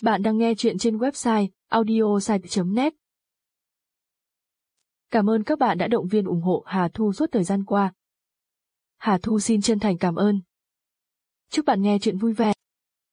Bạn đang nghe chuyện trên website audiosite.net. Cảm ơn các bạn đã động viên ủng hộ Hà Thu suốt thời gian qua. Hà Thu xin chân thành cảm ơn. Chúc bạn nghe chuyện vui vẻ.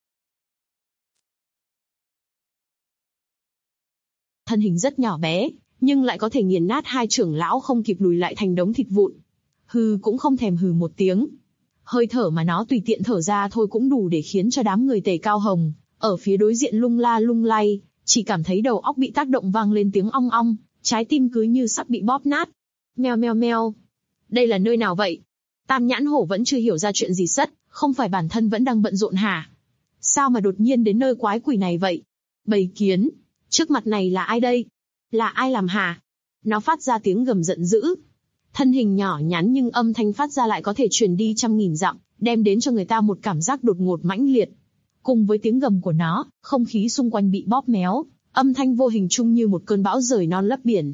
Thân hình rất nhỏ bé, nhưng lại có thể nghiền nát hai trưởng lão không kịp lùi lại thành đống thịt vụn. Hừ cũng không thèm hừ một tiếng. Hơi thở mà nó tùy tiện thở ra thôi cũng đủ để khiến cho đám người Tề Cao Hồng ở phía đối diện lung la lung lay, chỉ cảm thấy đầu óc bị tác động vang lên tiếng ong ong, trái tim cứ như sắp bị bóp nát. Meo meo meo. Đây là nơi nào vậy? Tam Nhãn Hổ vẫn chưa hiểu ra chuyện gì sất, không phải bản thân vẫn đang bận rộn hả? Sao mà đột nhiên đến nơi quái quỷ này vậy? Bầy kiến, trước mặt này là ai đây? Là ai làm hả? Nó phát ra tiếng gầm giận dữ. Thân hình nhỏ nhắn nhưng âm thanh phát ra lại có thể truyền đi trăm nghìn dặm, đem đến cho người ta một cảm giác đột ngột mãnh liệt. Cùng với tiếng gầm của nó, không khí xung quanh bị bóp méo, âm thanh vô hình chung như một cơn bão rời non lấp biển.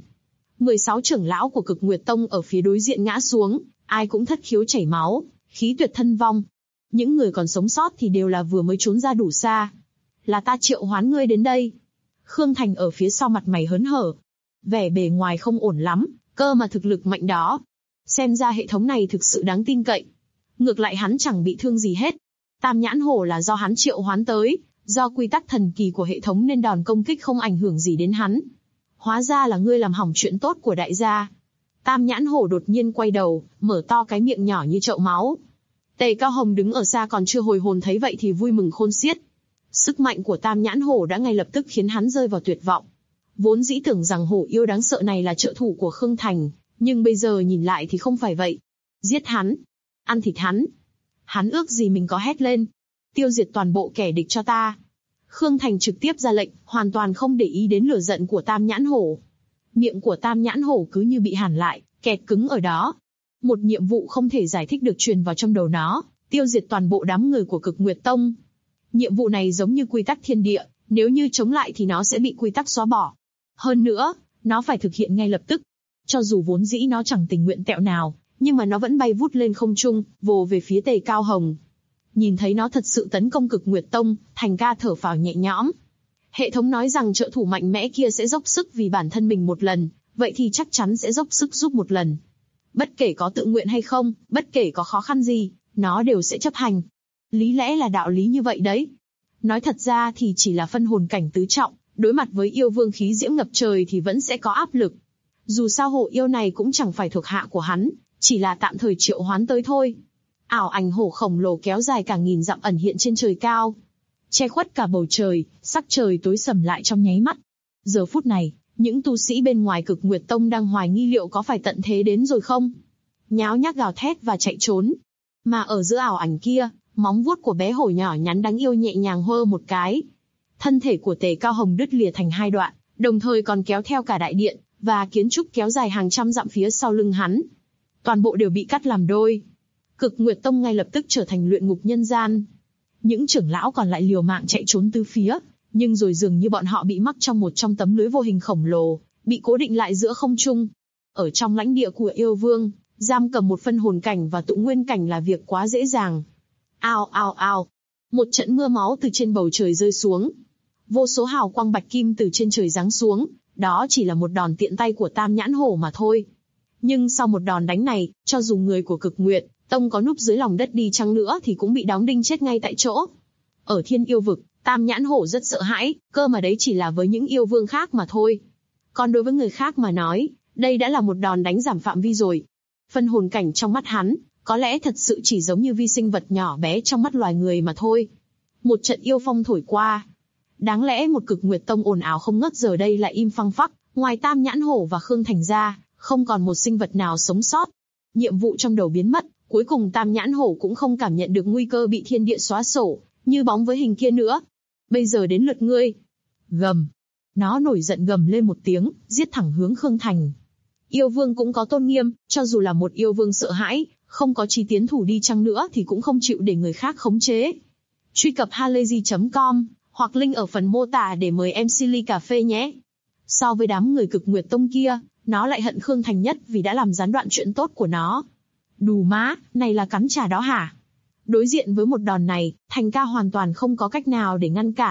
16 trưởng lão của Cực Nguyệt Tông ở phía đối diện ngã xuống, ai cũng thất khiếu chảy máu, khí tuyệt thân vong. Những người còn sống sót thì đều là vừa mới trốn ra đủ xa. Là ta triệu hoán ngươi đến đây. Khương Thành ở phía sau mặt mày hớn hở. Vẻ bề ngoài không ổn lắm, cơ mà thực lực mạnh đó. Xem ra hệ thống này thực sự đáng tin cậy. Ngược lại hắn chẳng bị thương gì hết. Tam Nhãn Hổ là do hắn triệu hoán tới, do quy tắc thần kỳ của hệ thống nên đòn công kích không ảnh hưởng gì đến hắn. Hóa ra là ngươi làm hỏng chuyện tốt của đại gia. Tam Nhãn Hổ đột nhiên quay đầu, mở to cái miệng nhỏ như chậu máu. Tề Cao Hồng đứng ở xa còn chưa hồi hồn thấy vậy thì vui mừng khôn xiết. Sức mạnh của Tam Nhãn Hổ đã ngay lập tức khiến hắn rơi vào tuyệt vọng. Vốn dĩ tưởng rằng hổ yêu đáng sợ này là trợ thủ của Khương Thành, nhưng bây giờ nhìn lại thì không phải vậy. Giết hắn, ăn thịt hắn. Hắn ước gì mình có hét lên. Tiêu diệt toàn bộ kẻ địch cho ta. Khương Thành trực tiếp ra lệnh, hoàn toàn không để ý đến lửa giận của Tam Nhãn Hổ. Miệng của Tam Nhãn Hổ cứ như bị hàn lại, kẹt cứng ở đó. Một nhiệm vụ không thể giải thích được truyền vào trong đầu nó, tiêu diệt toàn bộ đám người của Cực Nguyệt Tông. Nhiệm vụ này giống như quy tắc thiên địa, nếu như chống lại thì nó sẽ bị quy tắc xóa bỏ. Hơn nữa, nó phải thực hiện ngay lập tức. Cho dù vốn dĩ nó chẳng tình nguyện tẹo nào, nhưng mà nó vẫn bay vút lên không trung, vồ về phía Tề Cao Hồng. Nhìn thấy nó thật sự tấn công Cực Nguyệt Tông, Thành ca thở phào nhẹ nhõm. Hệ thống nói rằng trợ thủ mạnh mẽ kia sẽ dốc sức vì bản thân mình một lần, vậy thì chắc chắn sẽ dốc sức giúp một lần. Bất kể có tự nguyện hay không, bất kể có khó khăn gì, nó đều sẽ chấp hành. Lý lẽ là đạo lý như vậy đấy. Nói thật ra thì chỉ là phân hồn cảnh tứ trọng, đối mặt với yêu vương khí diễm ngập trời thì vẫn sẽ có áp lực. Dù sao hổ yêu này cũng chẳng phải thuộc hạ của hắn, chỉ là tạm thời triệu hoán tới thôi. Ảo ảnh hổ khổng lồ kéo dài cả nghìn dặm ẩn hiện trên trời cao, che khuất cả bầu trời, sắc trời tối sầm lại trong nháy mắt. Giờ phút này, những tu sĩ bên ngoài Cực Nguyệt Tông đang hoài nghi liệu có phải tận thế đến rồi không. Nháo nhác gào thét và chạy trốn. Mà ở giữa ảo ảnh kia, móng vuốt của bé hổ nhỏ nhắn đáng yêu nhẹ nhàng hơ một cái. Thân thể của Tề Cao Hồng đứt lìa thành hai đoạn, đồng thời còn kéo theo cả đại điện, và kiến trúc kéo dài hàng trăm dặm phía sau lưng hắn. Toàn bộ đều bị cắt làm đôi. Cực Nguyệt Tông ngay lập tức trở thành luyện ngục nhân gian. Những trưởng lão còn lại liều mạng chạy trốn tứ phía, nhưng rồi dường như bọn họ bị mắc trong một trong tấm lưới vô hình khổng lồ, bị cố định lại giữa không trung. Ở trong lãnh địa của yêu vương, giam cầm một phân hồn cảnh và tụ nguyên cảnh là việc quá dễ dàng. Ao ao ao. Một trận mưa máu từ trên bầu trời rơi xuống. Vô số hào quang bạch kim từ trên trời giáng xuống, đó chỉ là một đòn tiện tay của Tam Nhãn Hổ mà thôi. Nhưng sau một đòn đánh này, cho dù người của Cực Nguyệt Tông có núp dưới lòng đất đi chăng nữa thì cũng bị đóng đinh chết ngay tại chỗ. Ở Thiên Yêu Vực, Tam Nhãn Hổ rất sợ hãi, cơ mà đấy chỉ là với những yêu vương khác mà thôi. Còn đối với người khác mà nói, đây đã là một đòn đánh giảm phạm vi rồi. Phân hồn cảnh trong mắt hắn, có lẽ thật sự chỉ giống như vi sinh vật nhỏ bé trong mắt loài người mà thôi. Một trận yêu phong thổi qua. Đáng lẽ một Cực Nguyệt Tông ồn ào không ngớt giờ đây lại im phăng phắc, ngoài Tam Nhãn Hổ và Khương Thành ra, không còn một sinh vật nào sống sót. Nhiệm vụ trong đầu biến mất, cuối cùng Tam Nhãn Hổ cũng không cảm nhận được nguy cơ bị thiên địa xóa sổ, như bóng với hình kia nữa. Bây giờ đến lượt ngươi. Gầm. Nó nổi giận gầm lên một tiếng, giết thẳng hướng Khương Thành. Yêu vương cũng có tôn nghiêm, cho dù là một yêu vương sợ hãi, không có chí tiến thủ đi chăng nữa thì cũng không chịu để người khác khống chế. Truy cập halayzi.com hoặc link ở phần mô tả để mời em ly cà phê nhé. So với đám người Cực Nguyệt Tông kia, nó lại hận Khương Thành nhất vì đã làm gián đoạn chuyện tốt của nó. Đù má, này là cắn trả đó hả? Đối diện với một đòn này, Thành ca hoàn toàn không có cách nào để ngăn cản,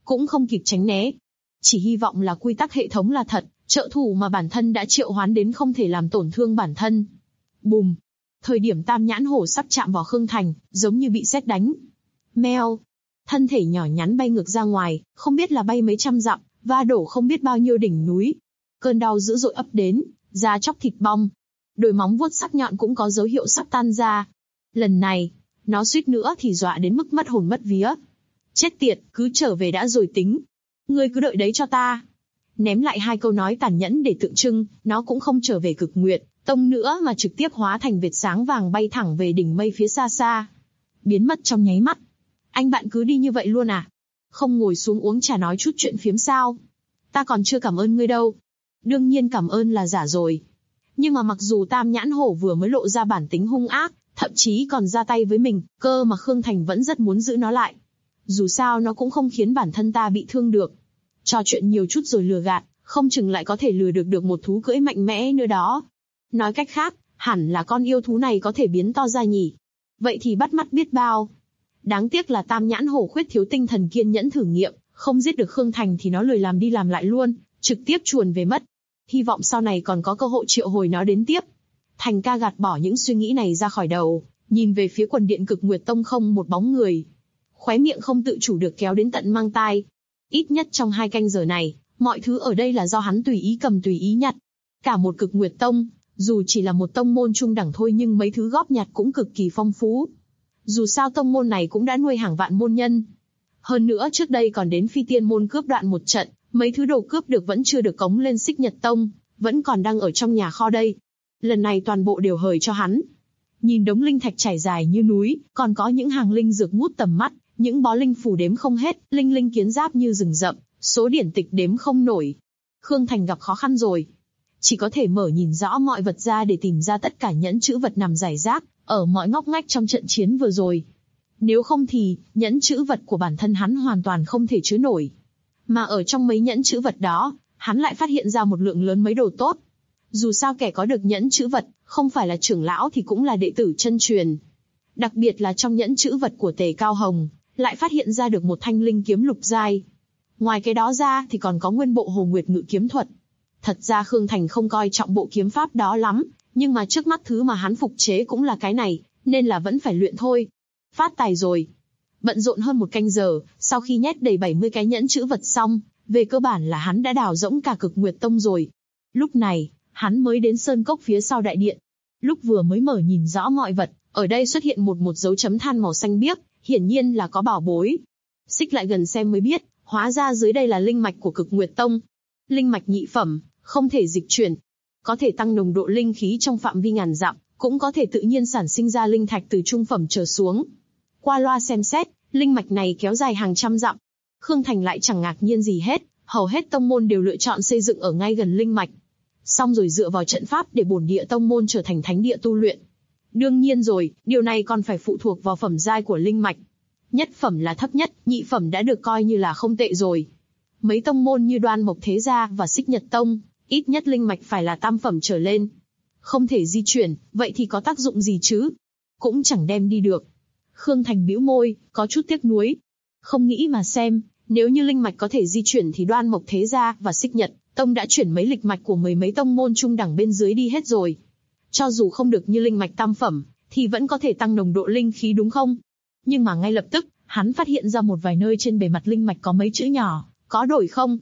cũng không kịp tránh né. Chỉ hy vọng là quy tắc hệ thống là thật, trợ thủ mà bản thân đã triệu hoán đến không thể làm tổn thương bản thân. Bùm! Thời điểm Tam Nhãn Hổ sắp chạm vào Khương Thành, giống như bị sét đánh. Meo! Thân thể nhỏ nhắn bay ngược ra ngoài, không biết là bay mấy trăm dặm, va đổ không biết bao nhiêu đỉnh núi. Cơn đau dữ dội ập đến, da chóc thịt bong. Đôi móng vuốt sắc nhọn cũng có dấu hiệu sắp tan ra. Lần này, nó suýt nữa thì dọa đến mức mất hồn mất vía. Chết tiệt, cứ trở về đã rồi tính. Ngươi cứ đợi đấy cho ta. Ném lại hai câu nói tàn nhẫn để tượng trưng, nó cũng không trở về Cực Nguyệt Tông nữa mà trực tiếp hóa thành vệt sáng vàng bay thẳng về đỉnh mây phía xa xa. Biến mất trong nháy mắt. Anh bạn cứ đi như vậy luôn à? Không ngồi xuống uống trà nói chút chuyện phiếm sao? Ta còn chưa cảm ơn ngươi đâu. Đương nhiên cảm ơn là giả rồi. Nhưng mà mặc dù Tam Nhãn Hổ vừa mới lộ ra bản tính hung ác, thậm chí còn ra tay với mình, cơ mà Khương Thành vẫn rất muốn giữ nó lại. Dù sao nó cũng không khiến bản thân ta bị thương được. Trò chuyện nhiều chút rồi lừa gạt, không chừng lại có thể lừa được một thú cưỡi mạnh mẽ nữa đó. Nói cách khác, hẳn là con yêu thú này có thể biến to ra nhỉ. Vậy thì bắt mắt biết bao. Đáng tiếc là Tam Nhãn Hổ khuyết thiếu tinh thần kiên nhẫn thử nghiệm, không giết được Khương Thành thì nó lười làm đi làm lại luôn, trực tiếp chuồn về mất. Hy vọng sau này còn có cơ hội triệu hồi nó đến tiếp. Thành ca gạt bỏ những suy nghĩ này ra khỏi đầu, nhìn về phía quần điện Cực Nguyệt Tông không một bóng người. Khóe miệng không tự chủ được kéo đến tận mang tai. Ít nhất trong 2 canh giờ này, mọi thứ ở đây là do hắn tùy ý cầm tùy ý nhặt. Cả một Cực Nguyệt Tông, dù chỉ là một tông môn trung đẳng thôi nhưng mấy thứ góp nhặt cũng cực kỳ phong phú. Dù sao tông môn này cũng đã nuôi hàng vạn môn nhân. Hơn nữa trước đây còn đến Phi Tiên môn cướp đoạn một trận, mấy thứ đồ cướp được vẫn chưa được cống lên Xích Nhật Tông, vẫn còn đang ở trong nhà kho đây. Lần này toàn bộ đều hời cho hắn. Nhìn đống linh thạch trải dài như núi, còn có những hàng linh dược ngút tầm mắt, những bó linh phù đếm không hết, linh kiến giáp như rừng rậm, số điển tịch đếm không nổi. Khương Thành gặp khó khăn rồi. Chỉ có thể mở nhìn rõ mọi vật ra để tìm ra tất cả nhẫn chữ vật nằm rải rác, ở mọi ngóc ngách trong trận chiến vừa rồi. Nếu không thì, nhẫn chữ vật của bản thân hắn hoàn toàn không thể chứa nổi. Mà ở trong mấy nhẫn chữ vật đó, hắn lại phát hiện ra một lượng lớn mấy đồ tốt. Dù sao kẻ có được nhẫn chữ vật, không phải là trưởng lão thì cũng là đệ tử chân truyền. Đặc biệt là trong nhẫn chữ vật của Tề Cao Hồng, lại phát hiện ra được một thanh linh kiếm lục giai. Ngoài cái đó ra thì còn có nguyên bộ Hồ Nguyệt Ngự kiếm thuật. Thật ra Khương Thành không coi trọng bộ kiếm pháp đó lắm, nhưng mà trước mắt thứ mà hắn phục chế cũng là cái này, nên là vẫn phải luyện thôi. Phát tài rồi. Bận rộn hơn 1 canh giờ, sau khi nhét đầy 70 cái nhẫn chữ vật xong, về cơ bản là hắn đã đào rỗng cả Cực Nguyệt Tông rồi. Lúc này, hắn mới đến sơn cốc phía sau đại điện. Lúc vừa mới mở nhìn rõ mọi vật, ở đây xuất hiện một dấu chấm than màu xanh biếc, hiển nhiên là có bảo bối. Xích lại gần xem mới biết, hóa ra dưới đây là linh mạch của Cực Nguyệt Tông. Linh mạch nhị phẩm, không thể dịch chuyển. Có thể tăng nồng độ linh khí trong phạm vi ngàn dặm, cũng có thể tự nhiên sản sinh ra linh thạch từ trung phẩm trở xuống. Qua loa xem xét, linh mạch này kéo dài hàng trăm dặm. Khương Thành lại chẳng ngạc nhiên gì hết, hầu hết tông môn đều lựa chọn xây dựng ở ngay gần linh mạch. Xong rồi dựa vào trận pháp để bổn địa tông môn trở thành thánh địa tu luyện. Đương nhiên rồi, điều này còn phải phụ thuộc vào phẩm giai của linh mạch. Nhất phẩm là thấp nhất, nhị phẩm đã được coi như là không tệ rồi. Mấy tông môn như Đoan Mộc Thế Gia và Xích Nhật Tông, ít nhất linh mạch phải là tam phẩm trở lên. Không thể di chuyển, vậy thì có tác dụng gì chứ? Cũng chẳng đem đi được. Khương Thành bĩu môi, có chút tiếc nuối. Không nghĩ mà xem, nếu như linh mạch có thể di chuyển thì Đoan Mộc Thế Gia và Xích Nhật Tông đã chuyển mấy lịch mạch của mấy tông môn trung đẳng bên dưới đi hết rồi. Cho dù không được như linh mạch tam phẩm, thì vẫn có thể tăng nồng độ linh khí đúng không? Nhưng mà ngay lập tức, hắn phát hiện ra một vài nơi trên bề mặt linh mạch có mấy chữ nhỏ, có đổi không?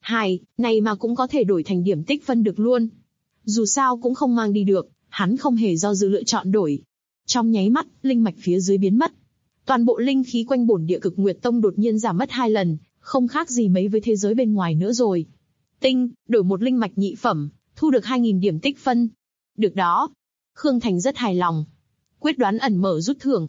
Này mà cũng có thể đổi thành điểm tích phân được luôn. Dù sao cũng không mang đi được, hắn không hề do dự lựa chọn đổi. Trong nháy mắt, linh mạch phía dưới biến mất. Toàn bộ linh khí quanh bổn địa Cực Nguyệt Tông đột nhiên giảm mất 2 lần, không khác gì mấy với thế giới bên ngoài nữa rồi. Đổi một linh mạch nhị phẩm, thu được 2.000 điểm tích phân. Được đó. Khương Thành rất hài lòng. Quyết đoán ẩn mở rút thưởng.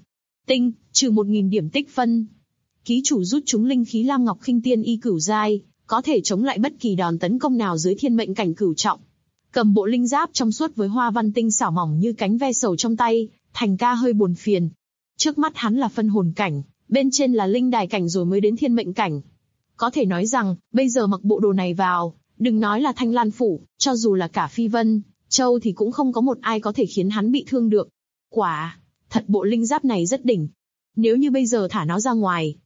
Trừ 1.000 điểm tích phân. Ký chủ rút trúng linh khí Lam Ngọc Khinh Tiên Y cửu giai, có thể chống lại bất kỳ đòn tấn công nào dưới thiên mệnh cảnh cửu trọng. Cầm bộ linh giáp trong suốt với hoa văn tinh xảo mỏng như cánh ve sầu trong tay, Thành ca hơi buồn phiền. Trước mắt hắn là phân hồn cảnh, bên trên là linh đài cảnh rồi mới đến thiên mệnh cảnh. Có thể nói rằng, bây giờ mặc bộ đồ này vào, đừng nói là Thanh Lan Phủ, cho dù là cả Phi Vân, Châu thì cũng không có một ai có thể khiến hắn bị thương được. Thật bộ linh giáp này rất đỉnh. Nếu như bây giờ thả nó ra ngoài,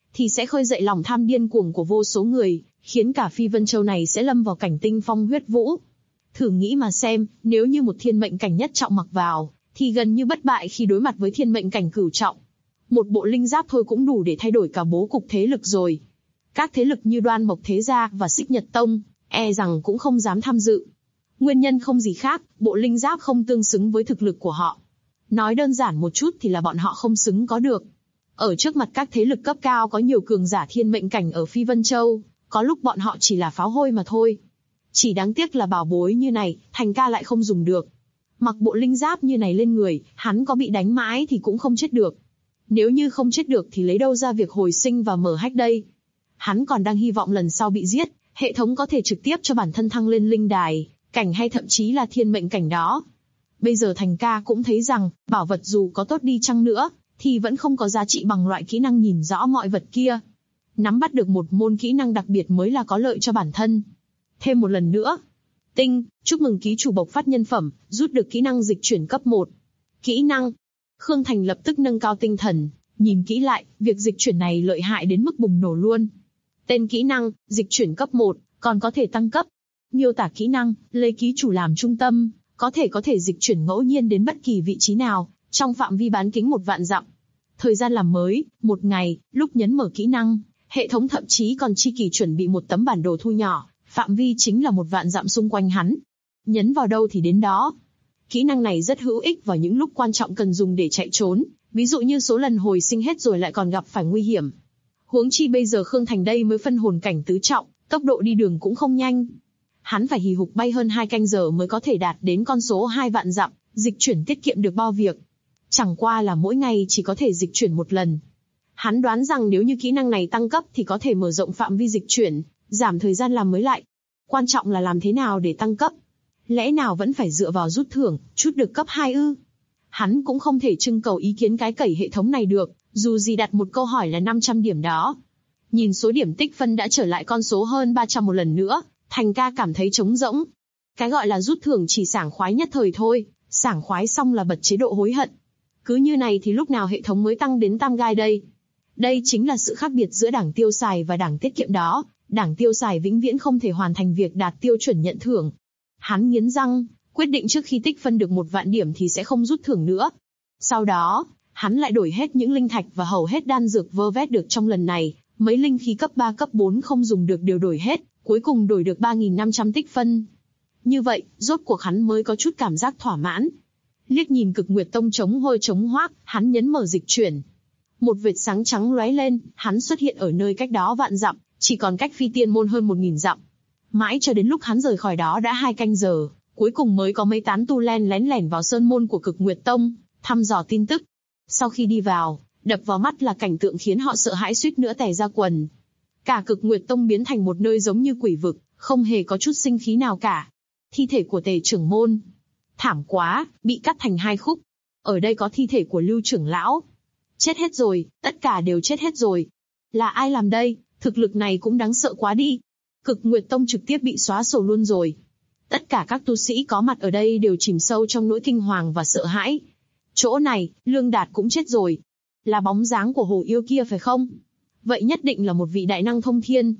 thì sẽ khơi dậy lòng tham điên cuồng của vô số người, khiến cả Phi Vân Châu này sẽ lâm vào cảnh tinh phong huyết vũ. Thử nghĩ mà xem, nếu như một thiên mệnh cảnh nhất trọng mặc vào, thì gần như bất bại khi đối mặt với thiên mệnh cảnh cửu trọng. Một bộ linh giáp thôi cũng đủ để thay đổi cả bố cục thế lực rồi. Các thế lực như Đoan Mộc Thế Gia và Xích Nhật Tông, e rằng cũng không dám tham dự. Nguyên nhân không gì khác, bộ linh giáp không tương xứng với thực lực của họ. Nói đơn giản một chút thì là bọn họ không xứng có được. Ở trước mặt các thế lực cấp cao có nhiều cường giả thiên mệnh cảnh ở Phi Vân Châu, có lúc bọn họ chỉ là pháo hôi mà thôi. Chỉ đáng tiếc là bảo bối như này, Thành ca lại không dùng được. Mặc bộ linh giáp như này lên người, hắn có bị đánh mãi thì cũng không chết được. Nếu như không chết được thì lấy đâu ra việc hồi sinh và mở hách đây. Hắn còn đang hy vọng lần sau bị giết, hệ thống có thể trực tiếp cho bản thân thăng lên linh đài, cảnh hay thậm chí là thiên mệnh cảnh đó. Bây giờ Thành ca cũng thấy rằng, bảo vật dù có tốt đi chăng nữa, thì vẫn không có giá trị bằng loại kỹ năng nhìn rõ mọi vật kia. Nắm bắt được một môn kỹ năng đặc biệt mới là có lợi cho bản thân. Thêm một lần nữa. Tinh, chúc mừng ký chủ bộc phát nhân phẩm, rút được kỹ năng dịch chuyển cấp 1. Kỹ năng. Khương Thành lập tức nâng cao tinh thần, nhìn kỹ lại, việc dịch chuyển này lợi hại đến mức bùng nổ luôn. Tên kỹ năng, dịch chuyển cấp 1, còn có thể tăng cấp. Miêu tả kỹ năng, lấy ký chủ làm trung tâm, có thể dịch chuyển ngẫu nhiên đến bất kỳ vị trí nào, trong phạm vi bán kính 1 vạn dặm. Thời gian làm mới, 1 ngày, lúc nhấn mở kỹ năng, hệ thống thậm chí còn chi kỷ chuẩn bị một tấm bản đồ thu nhỏ, phạm vi chính là 1 vạn dặm xung quanh hắn. Nhấn vào đâu thì đến đó. Kỹ năng này rất hữu ích vào những lúc quan trọng cần dùng để chạy trốn, ví dụ như số lần hồi sinh hết rồi lại còn gặp phải nguy hiểm. Huống chi bây giờ Khương Thành đây mới phân hồn cảnh tứ trọng, tốc độ đi đường cũng không nhanh. Hắn phải hì hục bay hơn 2 canh giờ mới có thể đạt đến con số 2 vạn dặm, dịch chuyển tiết kiệm được bao việc. Chẳng qua là mỗi ngày chỉ có thể dịch chuyển 1 lần. Hắn đoán rằng nếu như kỹ năng này tăng cấp thì có thể mở rộng phạm vi dịch chuyển, giảm thời gian làm mới lại. Quan trọng là làm thế nào để tăng cấp. Lẽ nào vẫn phải dựa vào rút thưởng, chút được cấp 2 ư? Hắn cũng không thể trưng cầu ý kiến cái cẩy hệ thống này được, dù gì đặt một câu hỏi là 500 điểm đó. Nhìn số điểm tích phân đã trở lại con số hơn 300 một lần nữa, Thành ca cảm thấy trống rỗng. Cái gọi là rút thưởng chỉ sảng khoái nhất thời thôi, sảng khoái xong là bật chế độ hối hận. Cứ như này thì lúc nào hệ thống mới tăng đến tam gai đây? Đây chính là sự khác biệt giữa đảng tiêu xài và đảng tiết kiệm đó. Đảng tiêu xài vĩnh viễn không thể hoàn thành việc đạt tiêu chuẩn nhận thưởng. Hắn nghiến răng, quyết định trước khi tích phân được 1 vạn điểm thì sẽ không rút thưởng nữa. Sau đó, hắn lại đổi hết những linh thạch và hầu hết đan dược vơ vét được trong lần này, mấy linh khí cấp 3 cấp 4 không dùng được đều đổi hết, cuối cùng đổi được 3.500 tích phân. Như vậy, rốt cuộc hắn mới có chút cảm giác thỏa mãn. Liếc nhìn Cực Nguyệt Tông trống hôi trống hoác, hắn nhấn mở dịch chuyển. Một vệt sáng trắng lóe lên, hắn xuất hiện ở nơi cách đó vạn dặm, chỉ còn cách Phi Tiên Môn hơn 1.000 dặm. Mãi cho đến lúc hắn rời khỏi đó đã 2 canh giờ, cuối cùng mới có mấy tán tu len lén vào sơn môn của Cực Nguyệt Tông, thăm dò tin tức. Sau khi đi vào, đập vào mắt là cảnh tượng khiến họ sợ hãi suýt nữa tè ra quần. Cả Cực Nguyệt Tông biến thành một nơi giống như quỷ vực, không hề có chút sinh khí nào cả. Thi thể của Tề trưởng môn. Thảm quá, bị cắt thành 2 khúc. Ở đây có thi thể của Lưu trưởng lão. Chết hết rồi, tất cả đều chết hết rồi. Là ai làm đây, thực lực này cũng đáng sợ quá đi. Cực Nguyệt Tông trực tiếp bị xóa sổ luôn rồi. Tất cả các tu sĩ có mặt ở đây đều chìm sâu trong nỗi kinh hoàng và sợ hãi. Chỗ này, Lương Đạt cũng chết rồi. Là bóng dáng của hồ yêu kia phải không? Vậy nhất định là một vị đại năng thông thiên.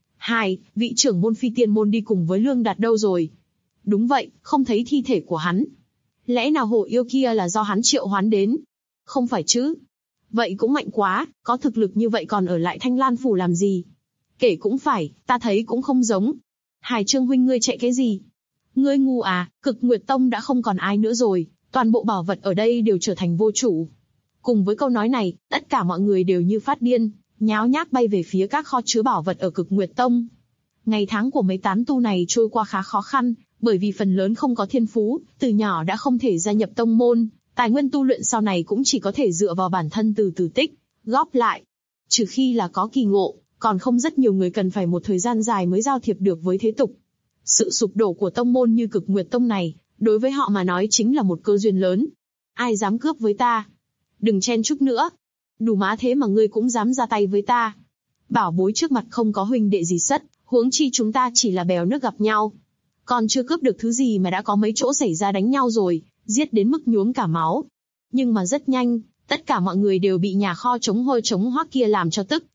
2. Vị trưởng môn Phi Tiên Môn đi cùng với Lương Đạt đâu rồi? Đúng vậy, không thấy thi thể của hắn. Lẽ nào hồ yêu kia là do hắn triệu hoán đến? Không phải chứ. Vậy cũng mạnh quá, có thực lực như vậy còn ở lại Thanh Lan Phủ làm gì? Kể cũng phải, ta thấy cũng không giống. Hải Trương huynh ngươi chạy cái gì? Ngươi ngu à, Cực Nguyệt Tông đã không còn ai nữa rồi, toàn bộ bảo vật ở đây đều trở thành vô chủ. Cùng với câu nói này, tất cả mọi người đều như phát điên, nháo nhác bay về phía các kho chứa bảo vật ở Cực Nguyệt Tông. Ngày tháng của mấy tán tu này trôi qua khá khó khăn, bởi vì phần lớn không có thiên phú, từ nhỏ đã không thể gia nhập tông môn, tài nguyên tu luyện sau này cũng chỉ có thể dựa vào bản thân từ từ tích, góp lại. Trừ khi là có kỳ ngộ, còn không rất nhiều người cần phải một thời gian dài mới giao thiệp được với thế tục. Sự sụp đổ của tông môn như Cực Nguyệt Tông này, đối với họ mà nói chính là một cơ duyên lớn. Ai dám cướp với ta? Đừng chen chúc nữa. Đủ má thế mà ngươi cũng dám ra tay với ta. Bảo bối trước mặt không có huynh đệ gì sất, huống chi chúng ta chỉ là bèo nước gặp nhau. Còn chưa cướp được thứ gì mà đã có mấy chỗ xảy ra đánh nhau rồi, giết đến mức nhuốm cả máu. Nhưng mà rất nhanh, tất cả mọi người đều bị nhà kho chống hôi chống hoác kia làm cho tức,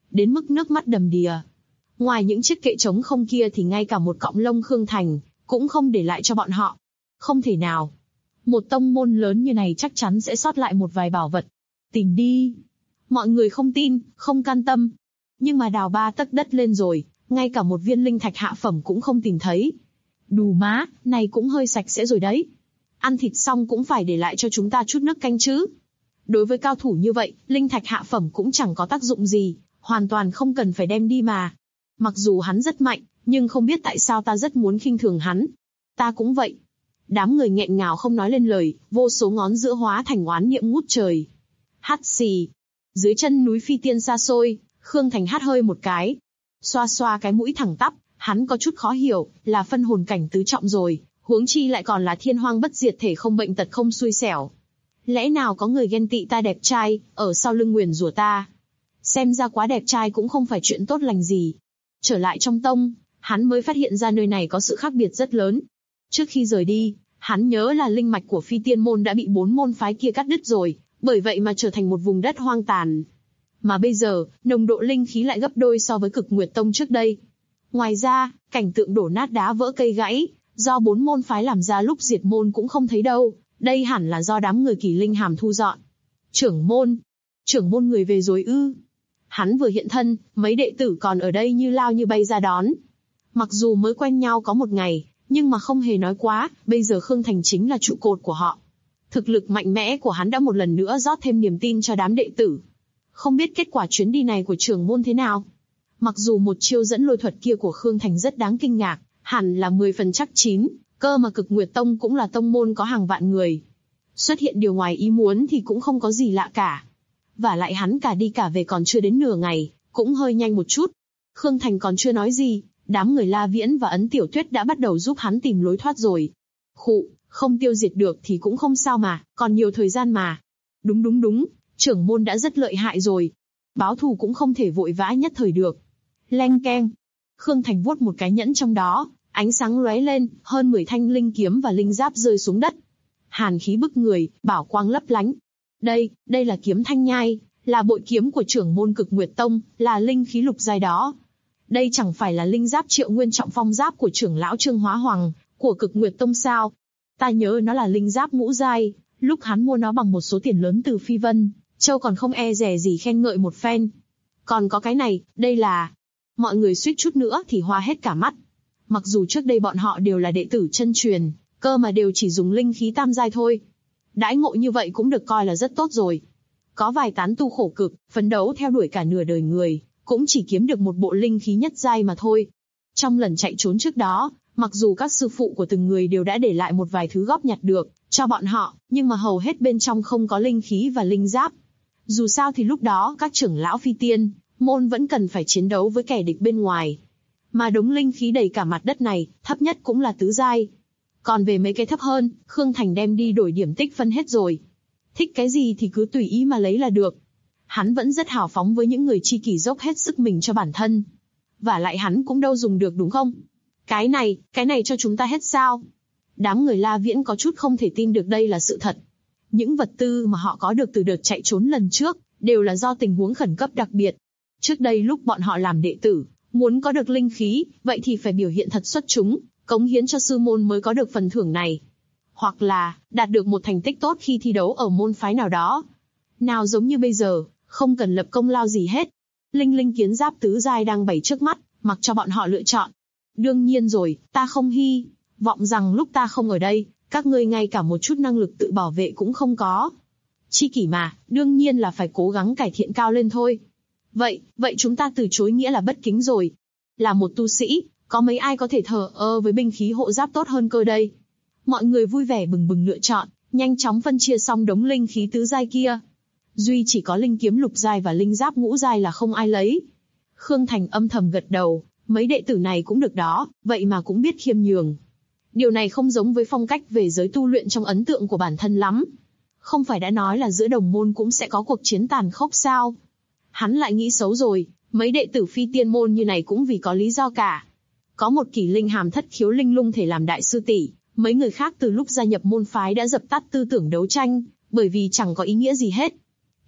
đến mức nước mắt đầm đìa. Ngoài những chiếc kệ trống không kia thì ngay cả một cọng lông Khương Thành cũng không để lại cho bọn họ. Không thể nào. Một tông môn lớn như này chắc chắn sẽ sót lại một vài bảo vật. Tìm đi. Mọi người không tin, không can tâm. Nhưng mà đào 3 tấc đất lên rồi, ngay cả một viên linh thạch hạ phẩm cũng không tìm thấy. Đù má, này cũng hơi sạch sẽ rồi đấy. Ăn thịt xong cũng phải để lại cho chúng ta chút nước canh chứ. Đối với cao thủ như vậy, linh thạch hạ phẩm cũng chẳng có tác dụng gì, hoàn toàn không cần phải đem đi mà. Mặc dù hắn rất mạnh, nhưng không biết tại sao ta rất muốn khinh thường hắn. Ta cũng vậy. Đám người nghẹn ngào không nói lên lời, vô số ngón giữa hóa thành oán niệm ngút trời. Hắt xì. Dưới chân núi Phi Tiên xa xôi, Khương Thành hắt hơi một cái. Xoa xoa cái mũi thẳng tắp, hắn có chút khó hiểu, là phân hồn cảnh tứ trọng rồi, huống chi lại còn là thiên hoang bất diệt thể không bệnh tật không xui xẻo. Lẽ nào có người ghen tị ta đẹp trai, ở sau lưng nguyền rủa ta? Xem ra quá đẹp trai cũng không phải chuyện tốt lành gì. Trở lại trong tông, hắn mới phát hiện ra nơi này có sự khác biệt rất lớn. Trước khi rời đi, hắn nhớ là linh mạch của Phi Tiên môn đã bị 4 môn phái kia cắt đứt rồi, bởi vậy mà trở thành một vùng đất hoang tàn. Mà bây giờ, nồng độ linh khí lại gấp đôi so với Cực Nguyệt Tông trước đây. Ngoài ra, cảnh tượng đổ nát đá vỡ cây gãy, do 4 môn phái làm ra lúc diệt môn cũng không thấy đâu, đây hẳn là do đám người Kỳ Linh Hàm thu dọn. Trưởng môn người về rồi ư? Hắn vừa hiện thân, mấy đệ tử còn ở đây như lao như bay ra đón. Mặc dù mới quen nhau có một ngày, nhưng mà không hề nói quá, bây giờ Khương Thành chính là trụ cột của họ. Thực lực mạnh mẽ của hắn đã một lần nữa rót thêm niềm tin cho đám đệ tử. Không biết kết quả chuyến đi này của trưởng môn thế nào? Mặc dù một chiêu dẫn lôi thuật kia của Khương Thành rất đáng kinh ngạc, hẳn là 10 phần chắc chín, cơ mà Cực Nguyệt Tông cũng là tông môn có hàng vạn người. Xuất hiện điều ngoài ý muốn thì cũng không có gì lạ cả. Và lại hắn cả đi cả về còn chưa đến nửa ngày, cũng hơi nhanh một chút. Khương Thành còn chưa nói gì, đám người La Viễn và Ấn Tiểu Tuyết đã bắt đầu giúp hắn tìm lối thoát rồi. Khụ, không tiêu diệt được thì cũng không sao mà, còn nhiều thời gian mà. Đúng, trưởng môn đã rất lợi hại rồi. Báo thù cũng không thể vội vã nhất thời được. Leng keng. Khương Thành vuốt một cái nhẫn trong đó, ánh sáng lóe lên, hơn 10 thanh linh kiếm và linh giáp rơi xuống đất. Hàn khí bức người, bảo quang lấp lánh. Đây là kiếm thanh nhai, là bội kiếm của trưởng môn Cực Nguyệt Tông, là linh khí lục giai đó. Đây chẳng phải là linh giáp Triệu Nguyên Trọng Phong giáp của trưởng lão Trương Hóa Hoàng, của Cực Nguyệt Tông sao? Ta nhớ nó là linh giáp ngũ giai, lúc hắn mua nó bằng một số tiền lớn từ Phi Vân, Châu còn không e dè gì khen ngợi một phen. Còn có cái này, đây là... Mọi người suýt chút nữa thì hoa hết cả mắt. Mặc dù trước đây bọn họ đều là đệ tử chân truyền, cơ mà đều chỉ dùng linh khí tam giai thôi. Đãi ngộ như vậy cũng được coi là rất tốt rồi. Có vài tán tu khổ cực, phấn đấu theo đuổi cả nửa đời người, cũng chỉ kiếm được một bộ linh khí nhất giai mà thôi. Trong lần chạy trốn trước đó, mặc dù các sư phụ của từng người đều đã để lại một vài thứ góp nhặt được cho bọn họ, nhưng mà hầu hết bên trong không có linh khí và linh giáp. Dù sao thì lúc đó các trưởng lão Phi Tiên môn vẫn cần phải chiến đấu với kẻ địch bên ngoài. Mà đống linh khí đầy cả mặt đất này, thấp nhất cũng là tứ giai. Còn về mấy cái thấp hơn, Khương Thành đem đi đổi điểm tích phân hết rồi. Thích cái gì thì cứ tùy ý mà lấy là được. Hắn vẫn rất hào phóng với những người tri kỷ dốc hết sức mình cho bản thân. Và lại hắn cũng đâu dùng được đúng không? Cái này cho chúng ta hết sao? Đám người La Viễn có chút không thể tin được đây là sự thật. Những vật tư mà họ có được từ đợt chạy trốn lần trước, đều là do tình huống khẩn cấp đặc biệt. Trước đây lúc bọn họ làm đệ tử, muốn có được linh khí, vậy thì phải biểu hiện thật xuất chúng, cống hiến cho sư môn mới có được phần thưởng này. Hoặc là, đạt được một thành tích tốt khi thi đấu ở môn phái nào đó. Nào giống như bây giờ, không cần lập công lao gì hết. Linh kiến giáp tứ giai đang bày trước mắt, mặc cho bọn họ lựa chọn. Đương nhiên rồi, ta không hy vọng rằng lúc ta không ở đây, các ngươi ngay cả một chút năng lực tự bảo vệ cũng không có. Chi kỷ mà, đương nhiên là phải cố gắng cải thiện cao lên thôi. Vậy chúng ta từ chối nghĩa là bất kính rồi. Là một tu sĩ, có mấy ai có thể thờ ơ với binh khí hộ giáp tốt hơn cơ đây? Mọi người vui vẻ bừng bừng lựa chọn, nhanh chóng phân chia xong đống linh khí tứ giai kia. Duy chỉ có linh kiếm lục giai và linh giáp ngũ giai là không ai lấy. Khương Thành âm thầm gật đầu, mấy đệ tử này cũng được đó, vậy mà cũng biết khiêm nhường. Điều này không giống với phong cách về giới tu luyện trong ấn tượng của bản thân lắm. Không phải đã nói là giữa đồng môn cũng sẽ có cuộc chiến tàn khốc sao? Hắn lại nghĩ xấu rồi, mấy đệ tử Phi Tiên môn như này cũng vì có lý do cả. Có một Kỳ Linh Hàm thất khiếu linh lung thể làm đại sư tỷ, mấy người khác từ lúc gia nhập môn phái đã dập tắt tư tưởng đấu tranh, bởi vì chẳng có ý nghĩa gì hết.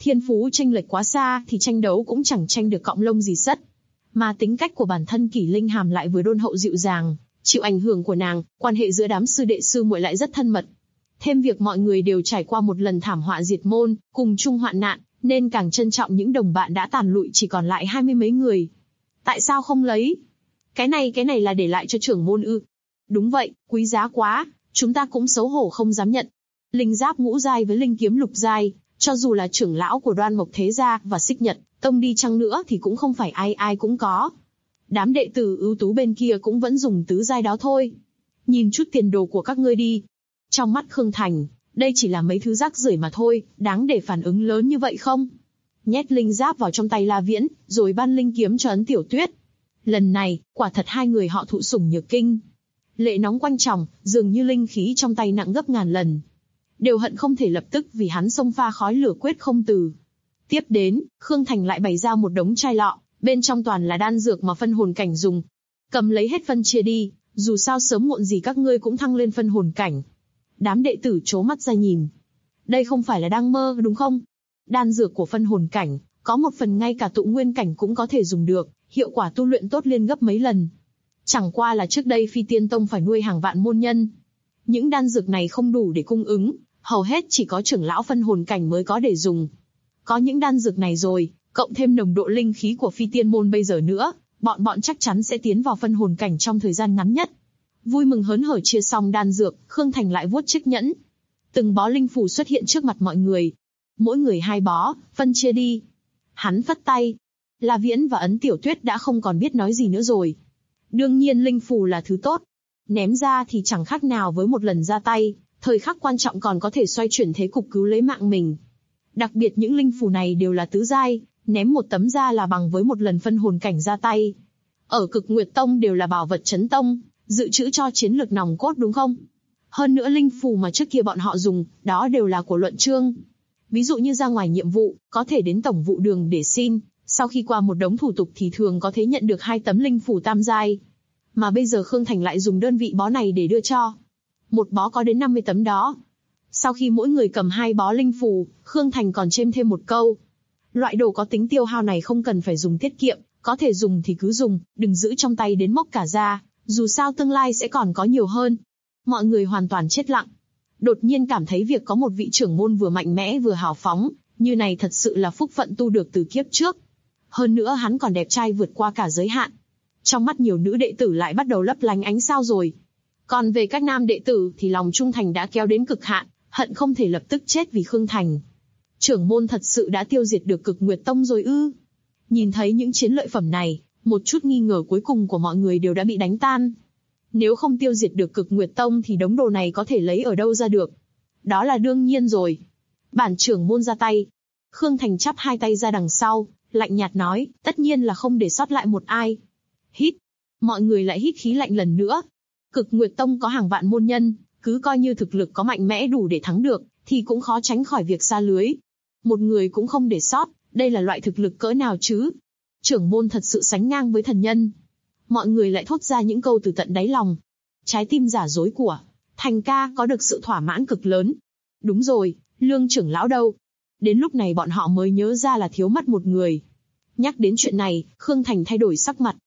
Thiên phú chênh lệch quá xa thì tranh đấu cũng chẳng tranh được cọng lông gì sất. Mà tính cách của bản thân Kỷ Linh Hàm lại vừa đôn hậu dịu dàng, chịu ảnh hưởng của nàng, quan hệ giữa đám sư đệ sư muội lại rất thân mật. Thêm việc mọi người đều trải qua một lần thảm họa diệt môn, cùng chung hoạn nạn, nên càng trân trọng những đồng bạn đã tàn lụi chỉ còn lại 20 mấy người. Tại sao không lấy? Cái này là để lại cho trưởng môn ư? Đúng vậy, quý giá quá, chúng ta cũng xấu hổ không dám nhận. Linh giáp ngũ giai với linh kiếm lục giai, cho dù là trưởng lão của Đoan Mộc Thế Gia và Xích Nhật Tông đi chăng nữa thì cũng không phải ai ai cũng có. Đám đệ tử ưu tú bên kia cũng vẫn dùng tứ giai đó thôi. Nhìn chút tiền đồ của các ngươi đi. Trong mắt Khương Thành, đây chỉ là mấy thứ rác rưởi mà thôi, đáng để phản ứng lớn như vậy không? Nhét linh giáp vào trong tay La Viễn, rồi ban linh kiếm cho Ấn Tiểu Tuyết. Lần này, quả thật hai người họ thụ sủng nhược kinh. Lệ nóng quanh tròng, dường như linh khí trong tay nặng gấp ngàn lần. Đều hận không thể lập tức vì hắn xông pha khói lửa quyết không từ. Tiếp đến, Khương Thành lại bày ra một đống chai lọ, bên trong toàn là đan dược mà phân hồn cảnh dùng. Cầm lấy hết phân chia đi, dù sao sớm muộn gì các ngươi cũng thăng lên phân hồn cảnh. Đám đệ tử trố mắt ra nhìn. Đây không phải là đang mơ đúng không? Đan dược của phân hồn cảnh, có một phần ngay cả tụ nguyên cảnh cũng có thể dùng được, hiệu quả tu luyện tốt lên gấp mấy lần. Chẳng qua là trước đây Phi Tiên Tông phải nuôi hàng vạn môn nhân. Những đan dược này không đủ để cung ứng, hầu hết chỉ có trưởng lão phân hồn cảnh mới có để dùng. Có những đan dược này rồi, cộng thêm nồng độ linh khí của Phi Tiên môn bây giờ nữa, bọn chắc chắn sẽ tiến vào phân hồn cảnh trong thời gian ngắn nhất. Vui mừng hớn hở chia xong đan dược, Khương Thành lại vuốt chiếc nhẫn. Từng bó linh phù xuất hiện trước mặt mọi người. Mỗi người 2 bó, phân chia đi. Hắn phất tay. La Viễn và Ấn Tiểu Tuyết đã không còn biết nói gì nữa rồi. Đương nhiên linh phù là thứ tốt. Ném ra thì chẳng khác nào với một lần ra tay, thời khắc quan trọng còn có thể xoay chuyển thế cục cứu lấy mạng mình. Đặc biệt những linh phù này đều là tứ giai, ném một tấm ra là bằng với một lần phân hồn cảnh ra tay. Ở Cực Nguyệt Tông đều là bảo vật chấn tông, dự trữ cho chiến lược nòng cốt đúng không? Hơn nữa linh phù mà trước kia bọn họ dùng, đó đều là của luận chương. Ví dụ như ra ngoài nhiệm vụ, có thể đến tổng vụ đường để xin, sau khi qua một đống thủ tục thì thường có thể nhận được 2 tấm linh phù tam giai. Mà bây giờ Khương Thành lại dùng đơn vị bó này để đưa cho. Một bó có đến 50 tấm đó. Sau khi mỗi người cầm 2 bó linh phù, Khương Thành còn chêm thêm một câu. Loại đồ có tính tiêu hao này không cần phải dùng tiết kiệm, có thể dùng thì cứ dùng, đừng giữ trong tay đến mốc cả ra, dù sao tương lai sẽ còn có nhiều hơn. Mọi người hoàn toàn chết lặng. Đột nhiên cảm thấy việc có một vị trưởng môn vừa mạnh mẽ vừa hào phóng, như này thật sự là phúc phận tu được từ kiếp trước. Hơn nữa hắn còn đẹp trai vượt qua cả giới hạn. Trong mắt nhiều nữ đệ tử lại bắt đầu lấp lánh ánh sao rồi. Còn về các nam đệ tử thì lòng trung thành đã kéo đến cực hạn, hận không thể lập tức chết vì Khương Thành. Trưởng môn thật sự đã tiêu diệt được Cực Nguyệt Tông rồi ư? Nhìn thấy những chiến lợi phẩm này, một chút nghi ngờ cuối cùng của mọi người đều đã bị đánh tan. Nếu không tiêu diệt được Cực Nguyệt Tông thì đống đồ này có thể lấy ở đâu ra được? Đó là đương nhiên rồi. Bản trưởng môn ra tay. Khương Thành chắp 2 tay ra đằng sau, lạnh nhạt nói, tất nhiên là không để sót lại một ai. Hít. Mọi người lại hít khí lạnh lần nữa. Cực Nguyệt Tông có hàng vạn môn nhân, cứ coi như thực lực có mạnh mẽ đủ để thắng được, thì cũng khó tránh khỏi việc sa lưới. Một người cũng không để sót, đây là loại thực lực cỡ nào chứ? Trưởng môn thật sự sánh ngang với thần nhân. Mọi người lại thốt ra những câu từ tận đáy lòng. Trái tim giả dối của Thành ca có được sự thỏa mãn cực lớn. Đúng rồi, Lương trưởng lão đâu? Đến lúc này bọn họ mới nhớ ra là thiếu mất một người. Nhắc đến chuyện này, Khương Thành thay đổi sắc mặt.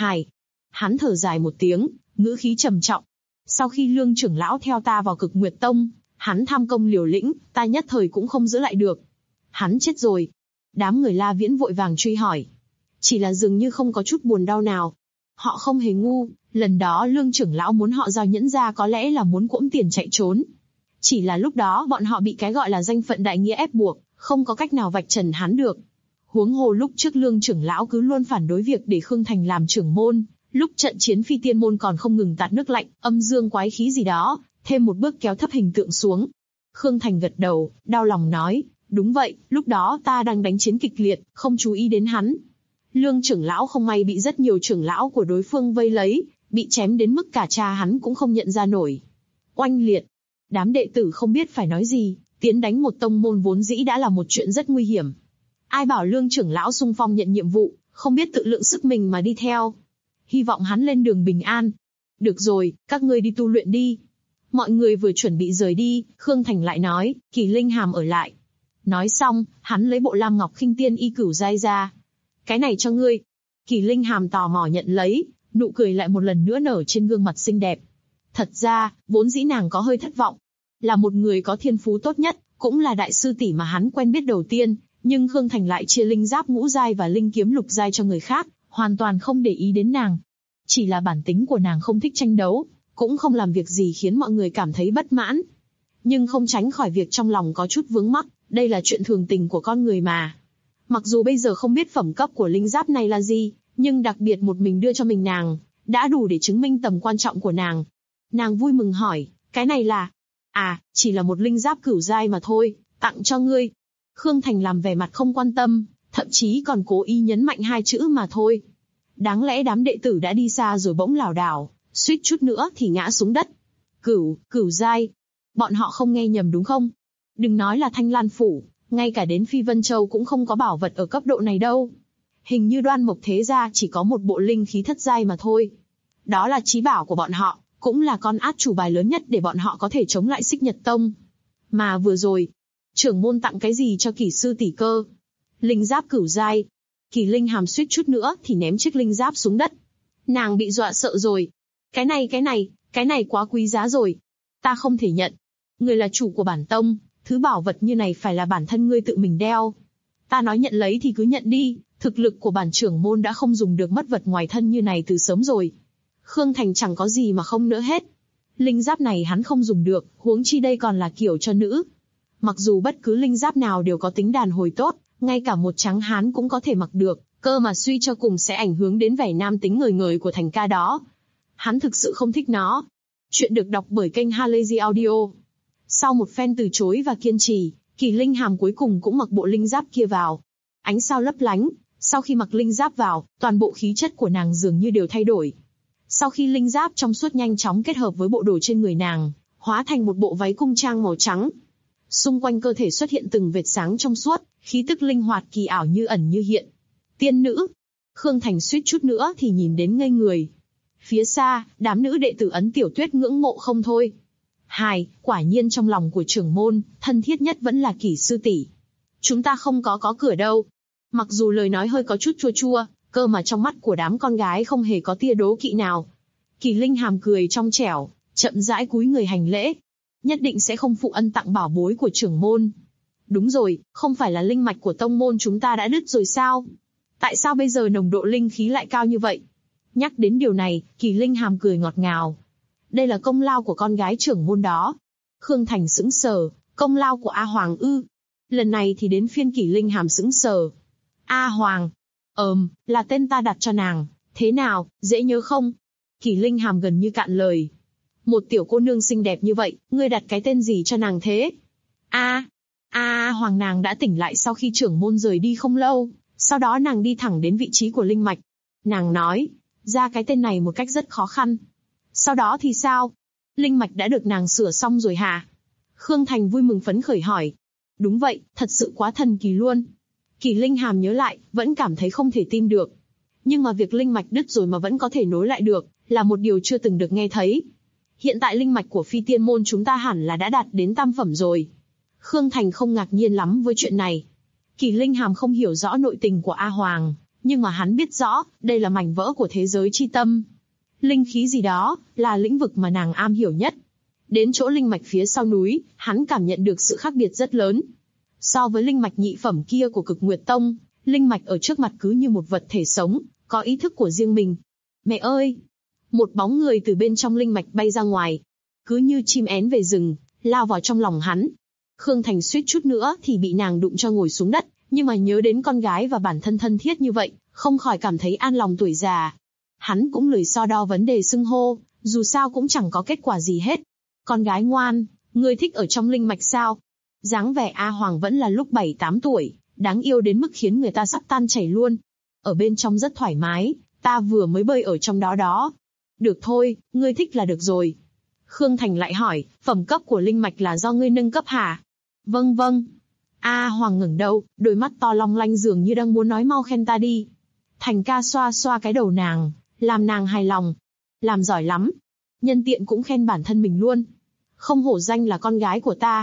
Hắn thở dài một tiếng, ngữ khí trầm trọng. Sau khi Lương trưởng lão theo ta vào Cực Nguyệt Tông, hắn tham công liều lĩnh, ta nhất thời cũng không giữ lại được. Hắn chết rồi. Đám người La Viễn vội vàng truy hỏi. Chỉ là dường như không có chút buồn đau nào. Họ không hề ngu, lần đó Lương trưởng lão muốn họ giao nhẫn ra có lẽ là muốn cuỗm tiền chạy trốn. Chỉ là lúc đó bọn họ bị cái gọi là danh phận đại nghĩa ép buộc, không có cách nào vạch trần hắn được. Huống hồ lúc trước Lương trưởng lão cứ luôn phản đối việc để Khương Thành làm trưởng môn, lúc trận chiến Phi Tiên môn còn không ngừng tạt nước lạnh, âm dương quái khí gì đó, thêm một bước kéo thấp hình tượng xuống. Khương Thành gật đầu, đau lòng nói, đúng vậy, lúc đó ta đang đánh chiến kịch liệt, không chú ý đến hắn. Lương trưởng lão không may bị rất nhiều trưởng lão của đối phương vây lấy, bị chém đến mức cả cha hắn cũng không nhận ra nổi. Oanh liệt. Đám đệ tử không biết phải nói gì, tiến đánh một tông môn vốn dĩ đã là một chuyện rất nguy hiểm. Ai bảo Lương trưởng lão xung phong nhận nhiệm vụ, không biết tự lượng sức mình mà đi theo. Hy vọng hắn lên đường bình an. Được rồi, các ngươi đi tu luyện đi. Mọi người vừa chuẩn bị rời đi, Khương Thành lại nói, Kỳ Linh Hàm ở lại. Nói xong, hắn lấy bộ Lam Ngọc Khinh Tiên Y cửu giai ra. Cái này cho ngươi. Kỳ Linh Hàm tò mò nhận lấy, nụ cười lại một lần nữa nở trên gương mặt xinh đẹp. Thật ra, vốn dĩ nàng có hơi thất vọng. Là một người có thiên phú tốt nhất, cũng là đại sư tỷ mà hắn quen biết đầu tiên, nhưng Khương Thành lại chia linh giáp ngũ giai và linh kiếm lục giai cho người khác, hoàn toàn không để ý đến nàng. Chỉ là bản tính của nàng không thích tranh đấu, cũng không làm việc gì khiến mọi người cảm thấy bất mãn. Nhưng không tránh khỏi việc trong lòng có chút vướng mắc, đây là chuyện thường tình của con người mà. Mặc dù bây giờ không biết phẩm cấp của linh giáp này là gì, nhưng đặc biệt một mình đưa cho mình nàng, đã đủ để chứng minh tầm quan trọng của nàng. Nàng vui mừng hỏi, cái này là... chỉ là một linh giáp cửu giai mà thôi, tặng cho ngươi. Khương Thành làm vẻ mặt không quan tâm, thậm chí còn cố ý nhấn mạnh hai chữ mà thôi. Đáng lẽ đám đệ tử đã đi xa rồi bỗng lảo đảo, suýt chút nữa thì ngã xuống đất. Cửu giai. Bọn họ không nghe nhầm đúng không? Đừng nói là Thanh Lan Phủ, ngay cả đến Phi Vân Châu cũng không có bảo vật ở cấp độ này đâu. Hình như Đoan Mộc Thế Gia chỉ có một bộ linh khí thất giai mà thôi. Đó là chí bảo của bọn họ, cũng là con át chủ bài lớn nhất để bọn họ có thể chống lại Xích Nhật Tông. Mà vừa rồi, trưởng môn tặng cái gì cho Kỳ sư tỷ cơ? Linh giáp cửu giai. Kỳ Linh Hàm suýt chút nữa thì ném chiếc linh giáp xuống đất. Nàng bị dọa sợ rồi. Cái này quá quý giá rồi. Ta không thể nhận. Người là chủ của bản tông, thứ bảo vật như này phải là bản thân ngươi tự mình đeo. Ta nói nhận lấy thì cứ nhận đi, thực lực của bản trưởng môn đã không dùng được mất vật ngoài thân như này từ sớm rồi. Khương Thành chẳng có gì mà không nỡ hết. Linh giáp này hắn không dùng được, huống chi đây còn là kiểu cho nữ. Mặc dù bất cứ linh giáp nào đều có tính đàn hồi tốt, ngay cả một tráng hán cũng có thể mặc được, cơ mà suy cho cùng sẽ ảnh hưởng đến vẻ nam tính ngời ngời của Thành ca đó. Hắn thực sự không thích nó. Chuyện được đọc bởi kênh Halazy Audio. Sau một phen từ chối và kiên trì, Kỳ Linh Hàm cuối cùng cũng mặc bộ linh giáp kia vào. Ánh sao lấp lánh, sau khi mặc linh giáp vào, toàn bộ khí chất của nàng dường như đều thay đổi. Sau khi linh giáp trong suốt nhanh chóng kết hợp với bộ đồ trên người nàng, hóa thành một bộ váy cung trang màu trắng. Xung quanh cơ thể xuất hiện từng vệt sáng trong suốt, khí tức linh hoạt kỳ ảo như ẩn như hiện. Tiên nữ. Khương Thành suýt chút nữa thì nhìn đến ngây người. Phía xa, đám nữ đệ tử Ấn Tiểu Tuyết ngưỡng mộ không thôi. Quả nhiên trong lòng của trưởng môn, thân thiết nhất vẫn là Kỳ sư tỷ. Chúng ta không có cửa đâu. Mặc dù lời nói hơi có chút chua chua, cơ mà trong mắt của đám con gái không hề có tia đố kỵ nào. Kỳ Linh Hàm cười trong trẻo, chậm rãi cúi người hành lễ. Nhất định sẽ không phụ ân tặng bảo bối của trưởng môn. Đúng rồi, không phải là linh mạch của tông môn chúng ta đã đứt rồi sao? Tại sao bây giờ nồng độ linh khí lại cao như vậy? Nhắc đến điều này, Kỳ Linh Hàm cười ngọt ngào. Đây là công lao của con gái trưởng môn đó. Khương Thành sững sờ, công lao của A Hoàng ư? Lần này thì đến phiên Kỳ Linh Hàm sững sờ. A Hoàng? Là tên ta đặt cho nàng. Thế nào, dễ nhớ không? Kỳ Linh Hàm gần như cạn lời. Một tiểu cô nương xinh đẹp như vậy, ngươi đặt cái tên gì cho nàng thế? A Hoàng. Nàng đã tỉnh lại sau khi trưởng môn rời đi không lâu, sau đó nàng đi thẳng đến vị trí của linh mạch. Nàng nói ra cái tên này một cách rất khó khăn. Sau đó thì sao? Linh mạch đã được nàng sửa xong rồi hả? Khương Thành vui mừng phấn khởi hỏi. Đúng vậy, thật sự quá thần kỳ luôn. Kỳ Linh Hàm nhớ lại, vẫn cảm thấy không thể tin được. Nhưng mà việc linh mạch đứt rồi mà vẫn có thể nối lại được, là một điều chưa từng được nghe thấy. Hiện tại linh mạch của Phi Tiên môn chúng ta hẳn là đã đạt đến tam phẩm rồi. Khương Thành không ngạc nhiên lắm với chuyện này. Kỳ Linh Hàm không hiểu rõ nội tình của A Hoàng, nhưng mà hắn biết rõ, đây là mảnh vỡ của thế giới chi tâm. Linh khí gì đó, là lĩnh vực mà nàng am hiểu nhất. Đến chỗ linh mạch phía sau núi, hắn cảm nhận được sự khác biệt rất lớn. So với linh mạch nhị phẩm kia của Cực Nguyệt Tông, linh mạch ở trước mặt cứ như một vật thể sống, có ý thức của riêng mình. Mẹ ơi! Một bóng người từ bên trong linh mạch bay ra ngoài. Cứ như chim én về rừng, lao vào trong lòng hắn. Khương Thành suýt chút nữa thì bị nàng đụng cho ngồi xuống đất, nhưng mà nhớ đến con gái và bản thân thân thiết như vậy, không khỏi cảm thấy an lòng tuổi già. Hắn cũng lười so đo vấn đề xưng hô, dù sao cũng chẳng có kết quả gì hết. Con gái ngoan, ngươi thích ở trong linh mạch sao? Dáng vẻ A Hoàng vẫn là lúc 7-8 tuổi, đáng yêu đến mức khiến người ta sắp tan chảy luôn. Ở bên trong rất thoải mái, ta vừa mới bơi ở trong đó đó. Được thôi, ngươi thích là được rồi. Khương Thành lại hỏi, phẩm cấp của linh mạch là do ngươi nâng cấp hả? Vâng. A Hoàng ngẩng đầu, đôi mắt to long lanh dường như đang muốn nói mau khen ta đi. Thành ca xoa xoa cái đầu nàng, làm nàng hài lòng. Làm giỏi lắm. Nhân tiện cũng khen bản thân mình luôn. Không hổ danh là con gái của ta.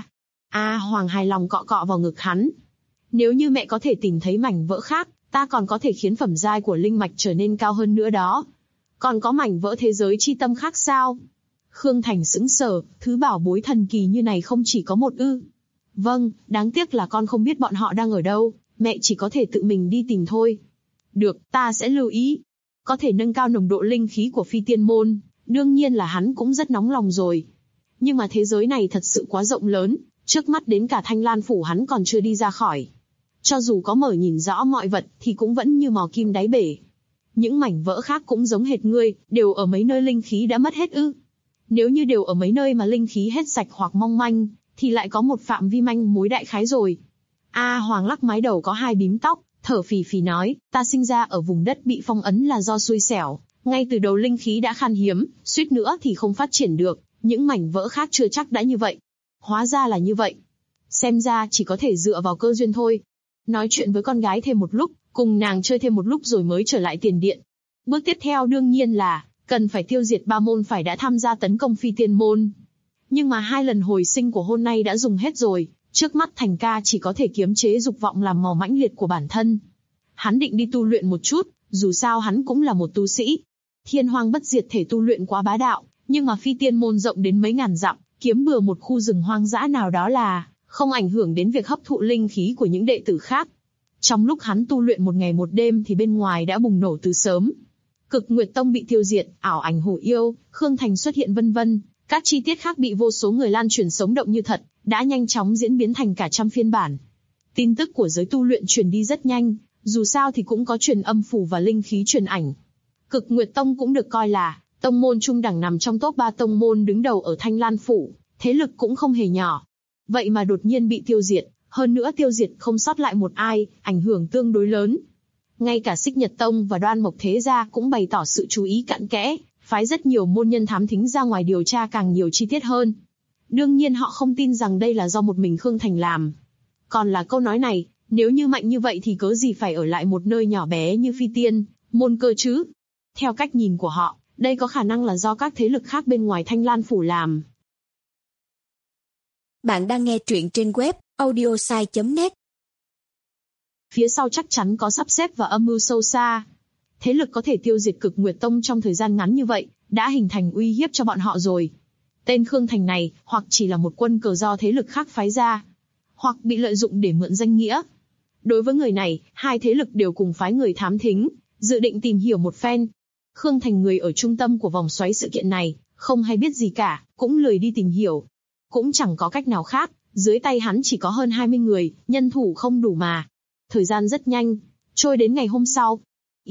A Hoàng hài lòng cọ cọ vào ngực hắn. Nếu như mẹ có thể tìm thấy mảnh vỡ khác, ta còn có thể khiến phẩm giai của linh mạch trở nên cao hơn nữa đó. Còn có mảnh vỡ thế giới chi tâm khác sao? Khương Thành sững sờ, thứ bảo bối thần kỳ như này không chỉ có một ư? Vâng, đáng tiếc là con không biết bọn họ đang ở đâu, mẹ chỉ có thể tự mình đi tìm thôi. Được, ta sẽ lưu ý. Có thể nâng cao nồng độ linh khí của Phi Tiên Môn, đương nhiên là hắn cũng rất nóng lòng rồi. Nhưng mà thế giới này thật sự quá rộng lớn, trước mắt đến cả Thanh Lan Phủ hắn còn chưa đi ra khỏi. Cho dù có mở nhìn rõ mọi vật thì cũng vẫn như mò kim đáy bể. Những mảnh vỡ khác cũng giống hệt ngươi, đều ở mấy nơi linh khí đã mất hết ư? Nếu như đều ở mấy nơi mà linh khí hết sạch hoặc mong manh, thì lại có một phạm vi manh mối đại khái rồi. A Hoàng lắc mái đầu có hai bím tóc, thở phì phì nói, ta sinh ra ở vùng đất bị phong ấn là do xui xẻo, ngay từ đầu linh khí đã khan hiếm, suýt nữa thì không phát triển được, những mảnh vỡ khác chưa chắc đã như vậy. Hóa ra là như vậy. Xem ra chỉ có thể dựa vào cơ duyên thôi. Nói chuyện với con gái thêm một lúc, cùng nàng chơi thêm một lúc rồi mới trở lại tiền điện. Bước tiếp theo đương nhiên là, cần phải tiêu diệt ba môn phải đã tham gia tấn công Phi Tiên Môn. Nhưng mà 2 lần hồi sinh của hôm nay đã dùng hết rồi, trước mắt Thành ca chỉ có thể kiềm chế dục vọng làm màu mãnh liệt của bản thân. Hắn định đi tu luyện một chút, dù sao hắn cũng là một tu sĩ. Thiên Hoang Bất Diệt thể tu luyện quá bá đạo, nhưng mà Phi Tiên Môn rộng đến mấy ngàn dặm, kiếm bừa một khu rừng hoang dã nào đó là không ảnh hưởng đến việc hấp thụ linh khí của những đệ tử khác. Trong lúc hắn tu luyện một ngày một đêm thì bên ngoài đã bùng nổ từ sớm. Cực Nguyệt Tông bị tiêu diệt, ảo ảnh hổ yêu, Khương Thành xuất hiện vân vân, các chi tiết khác bị vô số người lan truyền sống động như thật, đã nhanh chóng diễn biến thành cả trăm phiên bản. Tin tức của giới tu luyện truyền đi rất nhanh, dù sao thì cũng có truyền âm phủ và linh khí truyền ảnh. Cực Nguyệt Tông cũng được coi là tông môn trung đẳng nằm trong top 3 tông môn đứng đầu ở Thanh Lan Phủ, thế lực cũng không hề nhỏ. Vậy mà đột nhiên bị tiêu diệt, hơn nữa tiêu diệt không sót lại một ai, ảnh hưởng tương đối lớn. Ngay cả Xích Nhật Tông và Đoan Mộc Thế Gia cũng bày tỏ sự chú ý cặn kẽ, phái rất nhiều môn nhân thám thính ra ngoài điều tra càng nhiều chi tiết hơn. Đương nhiên họ không tin rằng đây là do một mình Khương Thành làm. Còn là câu nói này, nếu như mạnh như vậy thì cớ gì phải ở lại một nơi nhỏ bé như Phi Tiên Môn cơ chứ? Theo cách nhìn của họ, đây có khả năng là do các thế lực khác bên ngoài Thanh Lan Phủ làm. Bạn đang nghe truyện trên web audiosai.net. Phía sau chắc chắn có sắp xếp và âm mưu sâu xa. Thế lực có thể tiêu diệt Cực Nguyệt Tông trong thời gian ngắn như vậy, đã hình thành uy hiếp cho bọn họ rồi. Tên Khương Thành này, hoặc chỉ là một quân cờ do thế lực khác phái ra, hoặc bị lợi dụng để mượn danh nghĩa. Đối với người này, hai thế lực đều cùng phái người thám thính, dự định tìm hiểu một phen. Khương Thành người ở trung tâm của vòng xoáy sự kiện này, không hay biết gì cả, cũng lười đi tìm hiểu. Cũng chẳng có cách nào khác, dưới tay hắn chỉ có hơn 20 người, nhân thủ không đủ mà. Thời gian rất nhanh, trôi đến ngày hôm sau.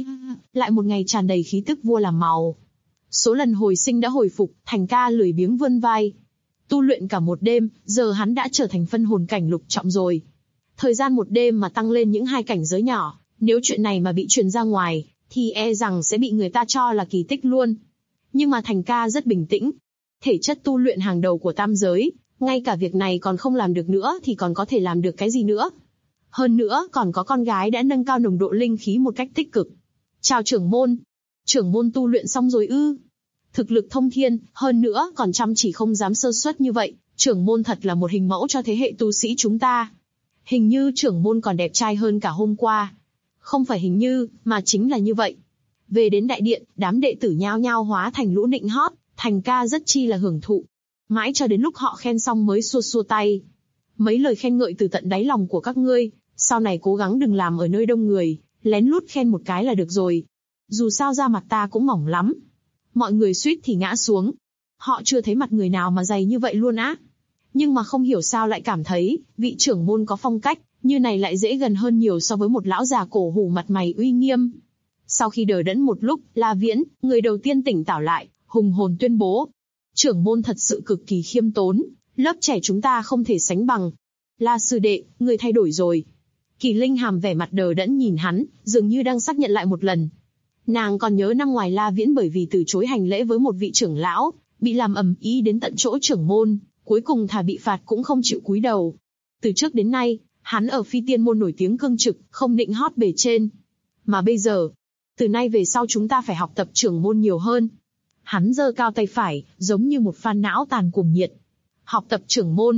Lại một ngày tràn đầy khí tức vua làm màu. Số lần hồi sinh đã hồi phục, Thành ca lười biếng vươn vai. Tu luyện cả một đêm, giờ hắn đã trở thành phân hồn cảnh lục trọng rồi. Thời gian một đêm mà tăng lên những 2 cảnh giới nhỏ, nếu chuyện này mà bị truyền ra ngoài, thì e rằng sẽ bị người ta cho là kỳ tích luôn. Nhưng mà Thành ca rất bình tĩnh. Thể chất tu luyện hàng đầu của tam giới, ngay cả việc này còn không làm được nữa thì còn có thể làm được cái gì nữa. Hơn nữa còn có con gái đã nâng cao nồng độ linh khí một cách tích cực. Chào trưởng môn. Trưởng môn tu luyện xong rồi ư? Thực lực thông thiên, hơn nữa còn chăm chỉ không dám sơ suất như vậy, trưởng môn thật là một hình mẫu cho thế hệ tu sĩ chúng ta. Hình như trưởng môn còn đẹp trai hơn cả hôm qua. Không phải hình như, mà chính là như vậy. Về đến đại điện, đám đệ tử nhao nhao hóa thành lũ nịnh hót, Thành ca rất chi là hưởng thụ. Mãi cho đến lúc họ khen xong mới xua xua tay. Mấy lời khen ngợi từ tận đáy lòng của các ngươi, sau này cố gắng đừng làm ở nơi đông người, lén lút khen một cái là được rồi. Dù sao da mặt ta cũng mỏng lắm. Mọi người suýt thì ngã xuống. Họ chưa thấy mặt người nào mà dày như vậy luôn á. Nhưng mà không hiểu sao lại cảm thấy, vị trưởng môn có phong cách, như này lại dễ gần hơn nhiều so với một lão già cổ hủ mặt mày uy nghiêm. Sau khi đờ đẫn một lúc, La Viễn, người đầu tiên tỉnh táo lại, hùng hồn tuyên bố. Trưởng môn thật sự cực kỳ khiêm tốn, lớp trẻ chúng ta không thể sánh bằng. La sư đệ, người thay đổi rồi. Kỳ Linh Hàm vẻ mặt đờ đẫn nhìn hắn, dường như đang xác nhận lại một lần. Nàng còn nhớ năm ngoài La Viễn bởi vì từ chối hành lễ với một vị trưởng lão, bị làm ầm ĩ đến tận chỗ trưởng môn, cuối cùng thà bị phạt cũng không chịu cúi đầu. Từ trước đến nay, hắn ở Phi Tiên Môn nổi tiếng cương trực, không định hót bề trên. Mà bây giờ, từ nay về sau chúng ta phải học tập trưởng môn nhiều hơn. Hắn giơ cao tay phải, giống như một phan não tàn cuồng nhiệt. Học tập trưởng môn.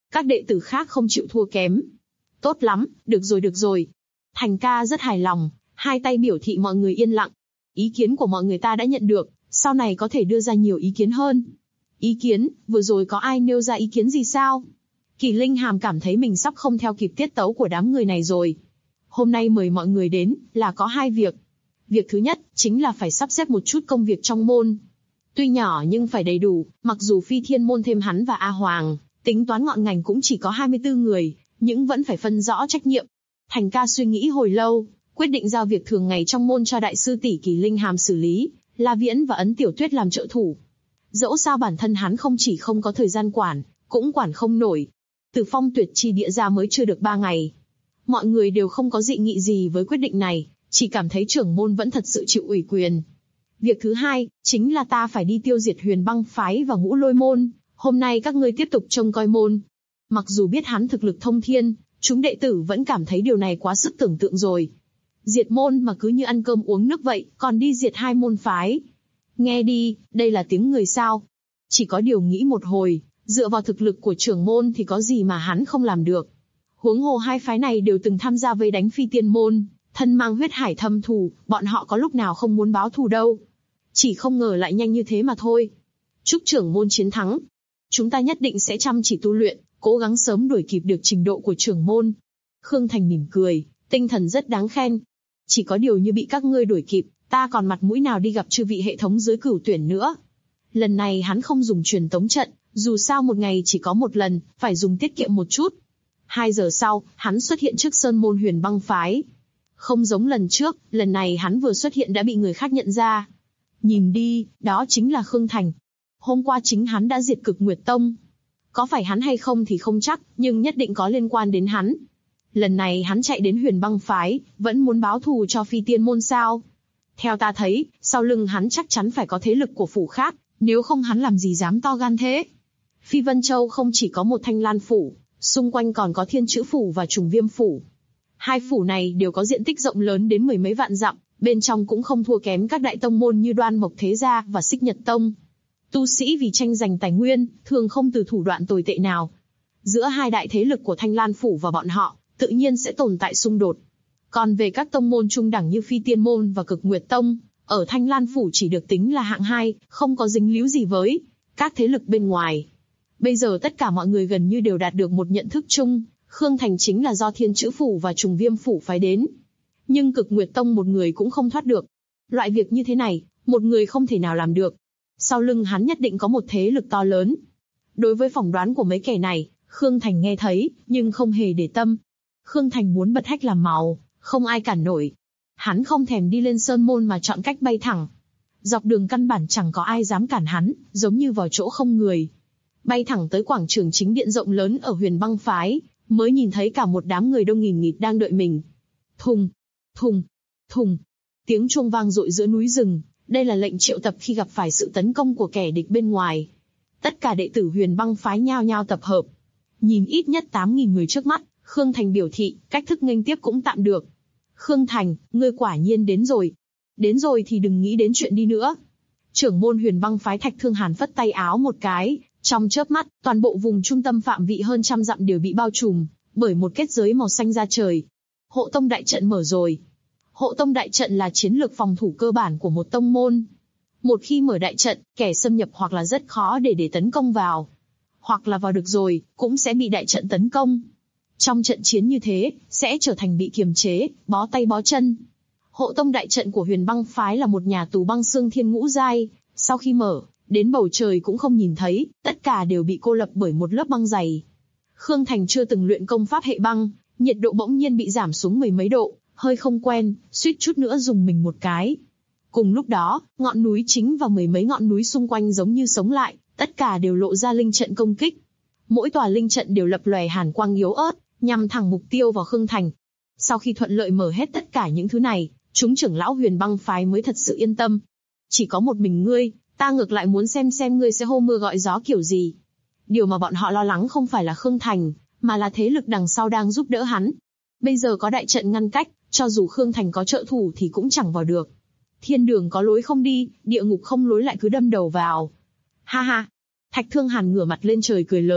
Các đệ tử khác không chịu thua kém. Tốt lắm, được rồi. Thành ca rất hài lòng, hai tay biểu thị mọi người yên lặng. Ý kiến của mọi người ta đã nhận được, sau này có thể đưa ra nhiều ý kiến hơn. Ý kiến, vừa rồi có ai nêu ra ý kiến gì sao? Kỳ Linh Hàm cảm thấy mình sắp không theo kịp tiết tấu của đám người này rồi. Hôm nay mời mọi người đến, là có hai việc. Việc thứ nhất, chính là phải sắp xếp một chút công việc trong môn. Tuy nhỏ nhưng phải đầy đủ, mặc dù Phi Thiên môn thêm hắn và A Hoàng, tính toán ngọn ngành cũng chỉ có 24 người, nhưng vẫn phải phân rõ trách nhiệm. Thành ca suy nghĩ hồi lâu, quyết định giao việc thường ngày trong môn cho đại sư tỷ Kỳ Linh Hàm xử lý, La Viễn và Ấn Tiểu Tuyết làm trợ thủ. Dẫu sao bản thân hắn không chỉ không có thời gian quản, cũng quản không nổi. Từ Phong Tuyệt Chi Địa ra mới chưa được 3 ngày. Mọi người đều không có dị nghị gì với quyết định này, chỉ cảm thấy trưởng môn vẫn thật sự chịu ủy quyền. Việc thứ hai, chính là ta phải đi tiêu diệt Huyền Băng phái và Ngũ Lôi môn. Hôm nay các ngươi tiếp tục trông coi môn. Mặc dù biết hắn thực lực thông thiên, chúng đệ tử vẫn cảm thấy điều này quá sức tưởng tượng rồi. Diệt môn mà cứ như ăn cơm uống nước vậy, còn đi diệt 2 môn phái. Nghe đi, đây là tiếng người sao? Chỉ có điều nghĩ một hồi, dựa vào thực lực của trưởng môn thì có gì mà hắn không làm được. Huống hồ 2 phái này đều từng tham gia vây đánh Phi Tiên môn, thân mang huyết hải thâm thù, bọn họ có lúc nào không muốn báo thù đâu. Chỉ không ngờ lại nhanh như thế mà thôi. Chúc trưởng môn chiến thắng. Chúng ta nhất định sẽ chăm chỉ tu luyện, cố gắng sớm đuổi kịp được trình độ của trưởng môn. Khương Thành mỉm cười, tinh thần rất đáng khen. Chỉ có điều như bị các ngươi đuổi kịp, ta còn mặt mũi nào đi gặp chư vị hệ thống dưới cửu tuyển nữa. Lần này hắn không dùng truyền tống trận, dù sao một ngày chỉ có một lần, phải dùng tiết kiệm một chút. 2 giờ sau, hắn xuất hiện trước sơn môn Huyền Băng phái. Không giống lần trước, lần này hắn vừa xuất hiện đã bị người khác nhận ra. Nhìn đi, đó chính là Khương Thành. Hôm qua chính hắn đã diệt Cực Nguyệt Tông. Có phải hắn hay không thì không chắc, nhưng nhất định có liên quan đến hắn. Lần này hắn chạy đến Huyền Băng phái, vẫn muốn báo thù cho Phi Tiên môn sao? Theo ta thấy, sau lưng hắn chắc chắn phải có thế lực của phủ khác, nếu không hắn làm gì dám to gan thế. Phi Vân Châu không chỉ có một Thanh Lan phủ, xung quanh còn có Thiên Chữ phủ và Trùng Viêm phủ. 2 phủ này đều có diện tích rộng lớn đến 10 mấy vạn dặm, bên trong cũng không thua kém các đại tông môn như Đoan Mộc Thế Gia và Xích Nhật Tông. Tu sĩ vì tranh giành tài nguyên, thường không từ thủ đoạn tồi tệ nào. Giữa 2 đại thế lực của Thanh Lan phủ và bọn họ, tự nhiên sẽ tồn tại xung đột. Còn về các tông môn trung đẳng như Phi Tiên môn và Cực Nguyệt Tông, ở Thanh Lan phủ chỉ được tính là hạng 2, không có dính líu gì với các thế lực bên ngoài. Bây giờ tất cả mọi người gần như đều đạt được một nhận thức chung, Khương Thành chính là do Thiên Chữ phủ và Trùng Viêm phủ phái đến. Nhưng Cực Nguyệt Tông một người cũng không thoát được. Loại việc như thế này, một người không thể nào làm được. Sau lưng hắn nhất định có một thế lực to lớn. Đối với phỏng đoán của mấy kẻ này, Khương Thành nghe thấy, nhưng không hề để tâm. Khương Thành muốn bật hách làm màu, không ai cản nổi. Hắn không thèm đi lên sơn môn mà chọn cách bay thẳng. Dọc đường căn bản chẳng có ai dám cản hắn, giống như vào chỗ không người. Bay thẳng tới quảng trường chính điện rộng lớn ở Huyền Băng phái, mới nhìn thấy cả một đám người đông nghìn nghịt đang đợi mình. Thùng, thùng, thùng. Tiếng chuông vang dội giữa núi rừng, đây là lệnh triệu tập khi gặp phải sự tấn công của kẻ địch bên ngoài. Tất cả đệ tử Huyền Băng phái nhao nhao tập hợp. Nhìn ít nhất 8.000 người trước mắt, Khương Thành biểu thị, cách thức nghênh tiếp cũng tạm được. Khương Thành, ngươi quả nhiên đến rồi. Đến rồi thì đừng nghĩ đến chuyện đi nữa. Trưởng môn Huyền Băng phái Thạch Thương Hàn phất tay áo một cái, trong chớp mắt, toàn bộ vùng trung tâm phạm vị hơn 100 dặm đều bị bao trùm bởi một kết giới màu xanh da trời. Hộ tông đại trận mở rồi. Hộ tông đại trận là chiến lược phòng thủ cơ bản của một tông môn. Một khi mở đại trận, kẻ xâm nhập hoặc là rất khó để tấn công vào, hoặc là vào được rồi, cũng sẽ bị đại trận tấn công. Trong trận chiến như thế, sẽ trở thành bị kiềm chế, bó tay bó chân. Hộ tông đại trận của Huyền Băng phái là một nhà tù băng xương thiên ngũ giai, sau khi mở, đến bầu trời cũng không nhìn thấy, tất cả đều bị cô lập bởi một lớp băng dày. Khương Thành chưa từng luyện công pháp hệ băng, nhiệt độ bỗng nhiên bị giảm xuống 10 mấy độ, hơi không quen, suýt chút nữa dùng mình một cái. Cùng lúc đó, ngọn núi chính và 10 mấy ngọn núi xung quanh giống như sống lại, tất cả đều lộ ra linh trận công kích. Mỗi tòa linh trận đều lập lòe hàn quang yếu ớt, nhằm thẳng mục tiêu vào Khương Thành. Sau khi thuận lợi mở hết tất cả những thứ này, chúng trưởng lão Huyền Băng phái mới thật sự yên tâm. Chỉ có một mình ngươi, ta ngược lại muốn xem ngươi sẽ hô mưa gọi gió kiểu gì. Điều mà bọn họ lo lắng không phải là Khương Thành, mà là thế lực đằng sau đang giúp đỡ hắn. Bây giờ có đại trận ngăn cách, cho dù Khương Thành có trợ thủ thì cũng chẳng vào được. Thiên đường có lối không đi, địa ngục không lối lại cứ đâm đầu vào. Ha ha! Thạch Thương Hàn ngửa mặt lên trời cười lớn,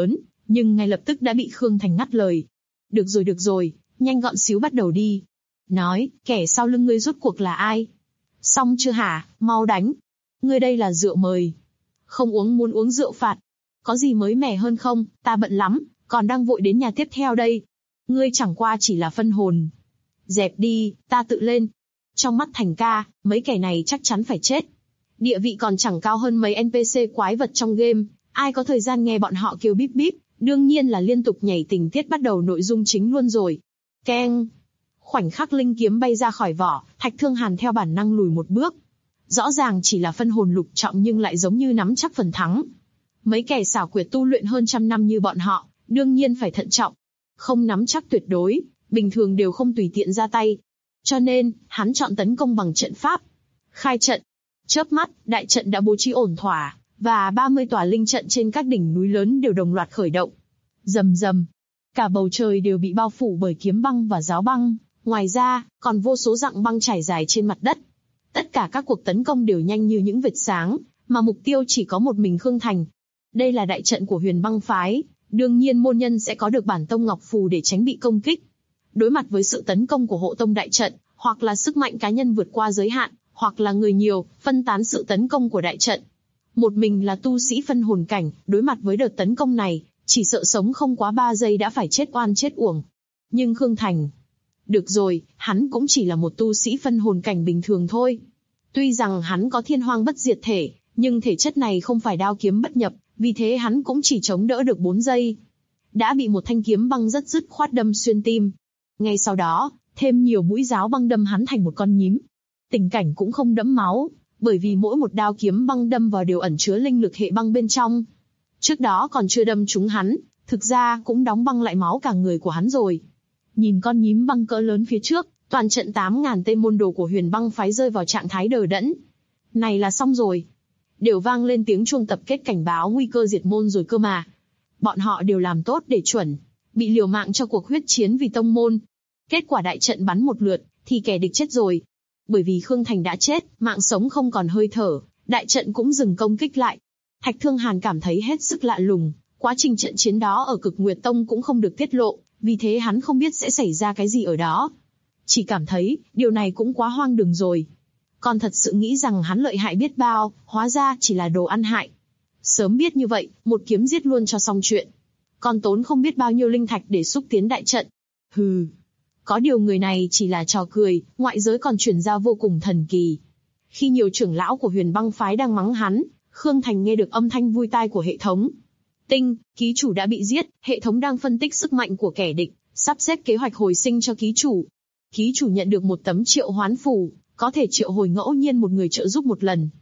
nhưng ngay lập tức đã bị Khương Thành ngắt lời. Được rồi, nhanh gọn xíu bắt đầu đi. Nói, kẻ sau lưng ngươi rốt cuộc là ai? Xong chưa hả, mau đánh. Ngươi đây là rượu mời. Không uống muốn uống rượu phạt. Có gì mới mẻ hơn không, ta bận lắm, còn đang vội đến nhà tiếp theo đây. Ngươi chẳng qua chỉ là phân hồn. Dẹp đi, ta tự lên. Trong mắt Thành ca, mấy kẻ này chắc chắn phải chết. Địa vị còn chẳng cao hơn mấy NPC quái vật trong game, ai có thời gian nghe bọn họ kêu bíp bíp, đương nhiên là liên tục nhảy tình tiết bắt đầu nội dung chính luôn rồi. Keng! Khoảnh khắc linh kiếm bay ra khỏi vỏ, Thạch Thương Hàn theo bản năng lùi một bước. Rõ ràng chỉ là phân hồn lục trọng nhưng lại giống như nắm chắc phần thắng. Mấy kẻ xảo quyệt tu luyện hơn trăm năm như bọn họ, đương nhiên phải thận trọng. Không nắm chắc tuyệt đối, bình thường đều không tùy tiện ra tay. Cho nên, hắn chọn tấn công bằng trận pháp. Khai trận. Chớp mắt, đại trận đã bố trí ổn thỏa, và 30 tòa linh trận trên các đỉnh núi lớn đều đồng loạt khởi động. Rầm rầm. Cả bầu trời đều bị bao phủ bởi kiếm băng và giáo băng, ngoài ra, còn vô số dặng băng trải dài trên mặt đất. Tất cả các cuộc tấn công đều nhanh như những vệt sáng, mà mục tiêu chỉ có một mình Khương Thành. Đây là đại trận của Huyền Băng phái, đương nhiên môn nhân sẽ có được bản tông ngọc phù để tránh bị công kích. Đối mặt với sự tấn công của hộ tông đại trận, hoặc là sức mạnh cá nhân vượt qua giới hạn, hoặc là người nhiều, phân tán sự tấn công của đại trận. Một mình là tu sĩ phân hồn cảnh, đối mặt với đợt tấn công này, chỉ sợ sống không quá 3 giây đã phải chết oan chết uổng. Nhưng Khương Thành... Được rồi, hắn cũng chỉ là một tu sĩ phân hồn cảnh bình thường thôi. Tuy rằng hắn có thiên hoang bất diệt thể, nhưng thể chất này không phải đao kiếm bất nhập, vì thế hắn cũng chỉ chống đỡ được 4 giây. Đã bị một thanh kiếm băng rất dứt khoát đâm xuyên tim. Ngay sau đó, thêm nhiều mũi giáo băng đâm hắn thành một con nhím. Tình cảnh cũng không đẫm máu, bởi vì mỗi một đao kiếm băng đâm vào đều ẩn chứa linh lực hệ băng bên trong. Trước đó còn chưa đâm trúng hắn, thực ra cũng đóng băng lại máu cả người của hắn rồi. Nhìn con nhím băng cỡ lớn phía trước, toàn trận 8.000 tên môn đồ của Huyền Băng phái rơi vào trạng thái đờ đẫn. Này là xong rồi. Đều vang lên tiếng chuông tập kết cảnh báo nguy cơ diệt môn rồi cơ mà. Bọn họ đều làm tốt để chuẩn, bị liều mạng cho cuộc huyết chiến vì tông môn. Kết quả đại trận bắn một lượt, thì kẻ địch chết rồi. Bởi vì Khương Thành đã chết, mạng sống không còn hơi thở, đại trận cũng dừng công kích lại. Thạch Thương Hàn cảm thấy hết sức lạ lùng, quá trình trận chiến đó ở Cực Nguyệt Tông cũng không được tiết lộ, vì thế hắn không biết sẽ xảy ra cái gì ở đó. Chỉ cảm thấy, điều này cũng quá hoang đường rồi. Còn thật sự nghĩ rằng hắn lợi hại biết bao, hóa ra chỉ là đồ ăn hại. Sớm biết như vậy, một kiếm giết luôn cho xong chuyện. Còn tốn không biết bao nhiêu linh thạch để xúc tiến đại trận. Hừ. Có điều người này chỉ là trò cười, ngoại giới còn truyền ra vô cùng thần kỳ. Khi nhiều trưởng lão của Huyền Băng phái đang mắng hắn, Khương Thành nghe được âm thanh vui tai của hệ thống. Tinh, ký chủ đã bị giết, hệ thống đang phân tích sức mạnh của kẻ địch, sắp xếp kế hoạch hồi sinh cho ký chủ. Ký chủ nhận được một tấm triệu hoán phù, có thể triệu hồi ngẫu nhiên một người trợ giúp một lần.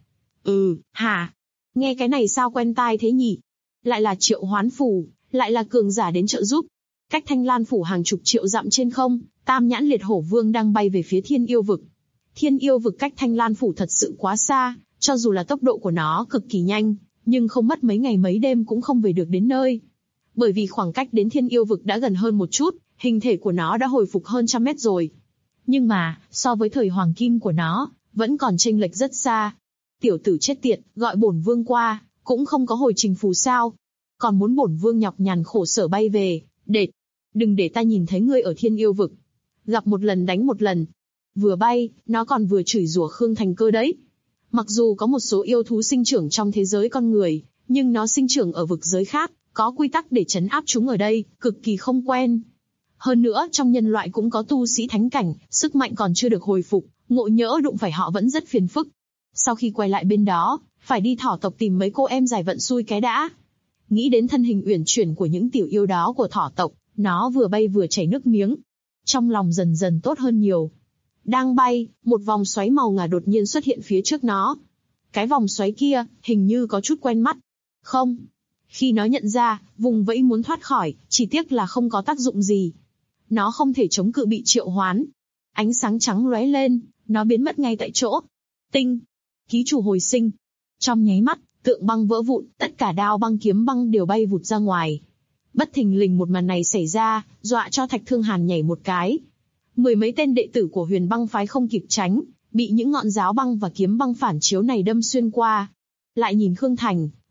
Hả? Nghe cái này sao quen tai thế nhỉ? Lại là triệu hoán phù, lại là cường giả đến trợ giúp. Cách Thanh Lan phủ hàng chục triệu dặm trên không, Tam Nhãn Liệt Hổ Vương đang bay về phía Thiên Yêu Vực. Thiên Yêu Vực cách Thanh Lan phủ thật sự quá xa, cho dù là tốc độ của nó cực kỳ nhanh, nhưng không mất mấy ngày mấy đêm cũng không về được đến nơi. Bởi vì khoảng cách đến Thiên Yêu Vực đã gần hơn một chút, hình thể của nó đã hồi phục hơn 100 mét rồi. Nhưng mà, so với thời hoàng kim của nó, vẫn còn chênh lệch rất xa. Tiểu tử chết tiệt, gọi bổn vương qua, cũng không có hồi trình phù sao. Còn muốn bổn vương nhọc nhằn khổ sở bay về, đệt. Đừng để ta nhìn thấy ngươi ở Thiên Yêu Vực. Gặp một lần đánh một lần. Vừa bay, nó còn vừa chửi rủa Khương Thành cơ đấy. Mặc dù có một số yêu thú sinh trưởng trong thế giới con người, nhưng nó sinh trưởng ở vực giới khác, có quy tắc để trấn áp chúng ở đây, cực kỳ không quen. Hơn nữa trong nhân loại cũng có tu sĩ thánh cảnh, sức mạnh còn chưa được hồi phục, ngộ nhỡ đụng phải họ vẫn rất phiền phức. Sau khi quay lại bên đó, phải đi thỏ tộc tìm mấy cô em giải vận xui cái đã. Nghĩ đến thân hình uyển chuyển của những tiểu yêu đó của thỏ tộc, nó vừa bay vừa chảy nước miếng. Trong lòng dần dần tốt hơn nhiều. Đang bay, một vòng xoáy màu ngà đột nhiên xuất hiện phía trước nó. Cái vòng xoáy kia, hình như có chút quen mắt. Không. Khi nó nhận ra, vùng vẫy muốn thoát khỏi, chỉ tiếc là không có tác dụng gì. Nó không thể chống cự bị triệu hoán. Ánh sáng trắng lóe lên, nó biến mất ngay tại chỗ. Tinh. Ký chủ hồi sinh. Trong nháy mắt, tượng băng vỡ vụn, tất cả đao băng kiếm băng đều bay vụt ra ngoài. Bất thình lình một màn này xảy ra, dọa cho Thạch Thương Hàn nhảy một cái. 10 mấy tên đệ tử của Huyền Băng phái không kịp tránh, bị những ngọn giáo băng và kiếm băng phản chiếu này đâm xuyên qua. Lại nhìn Khương Thành,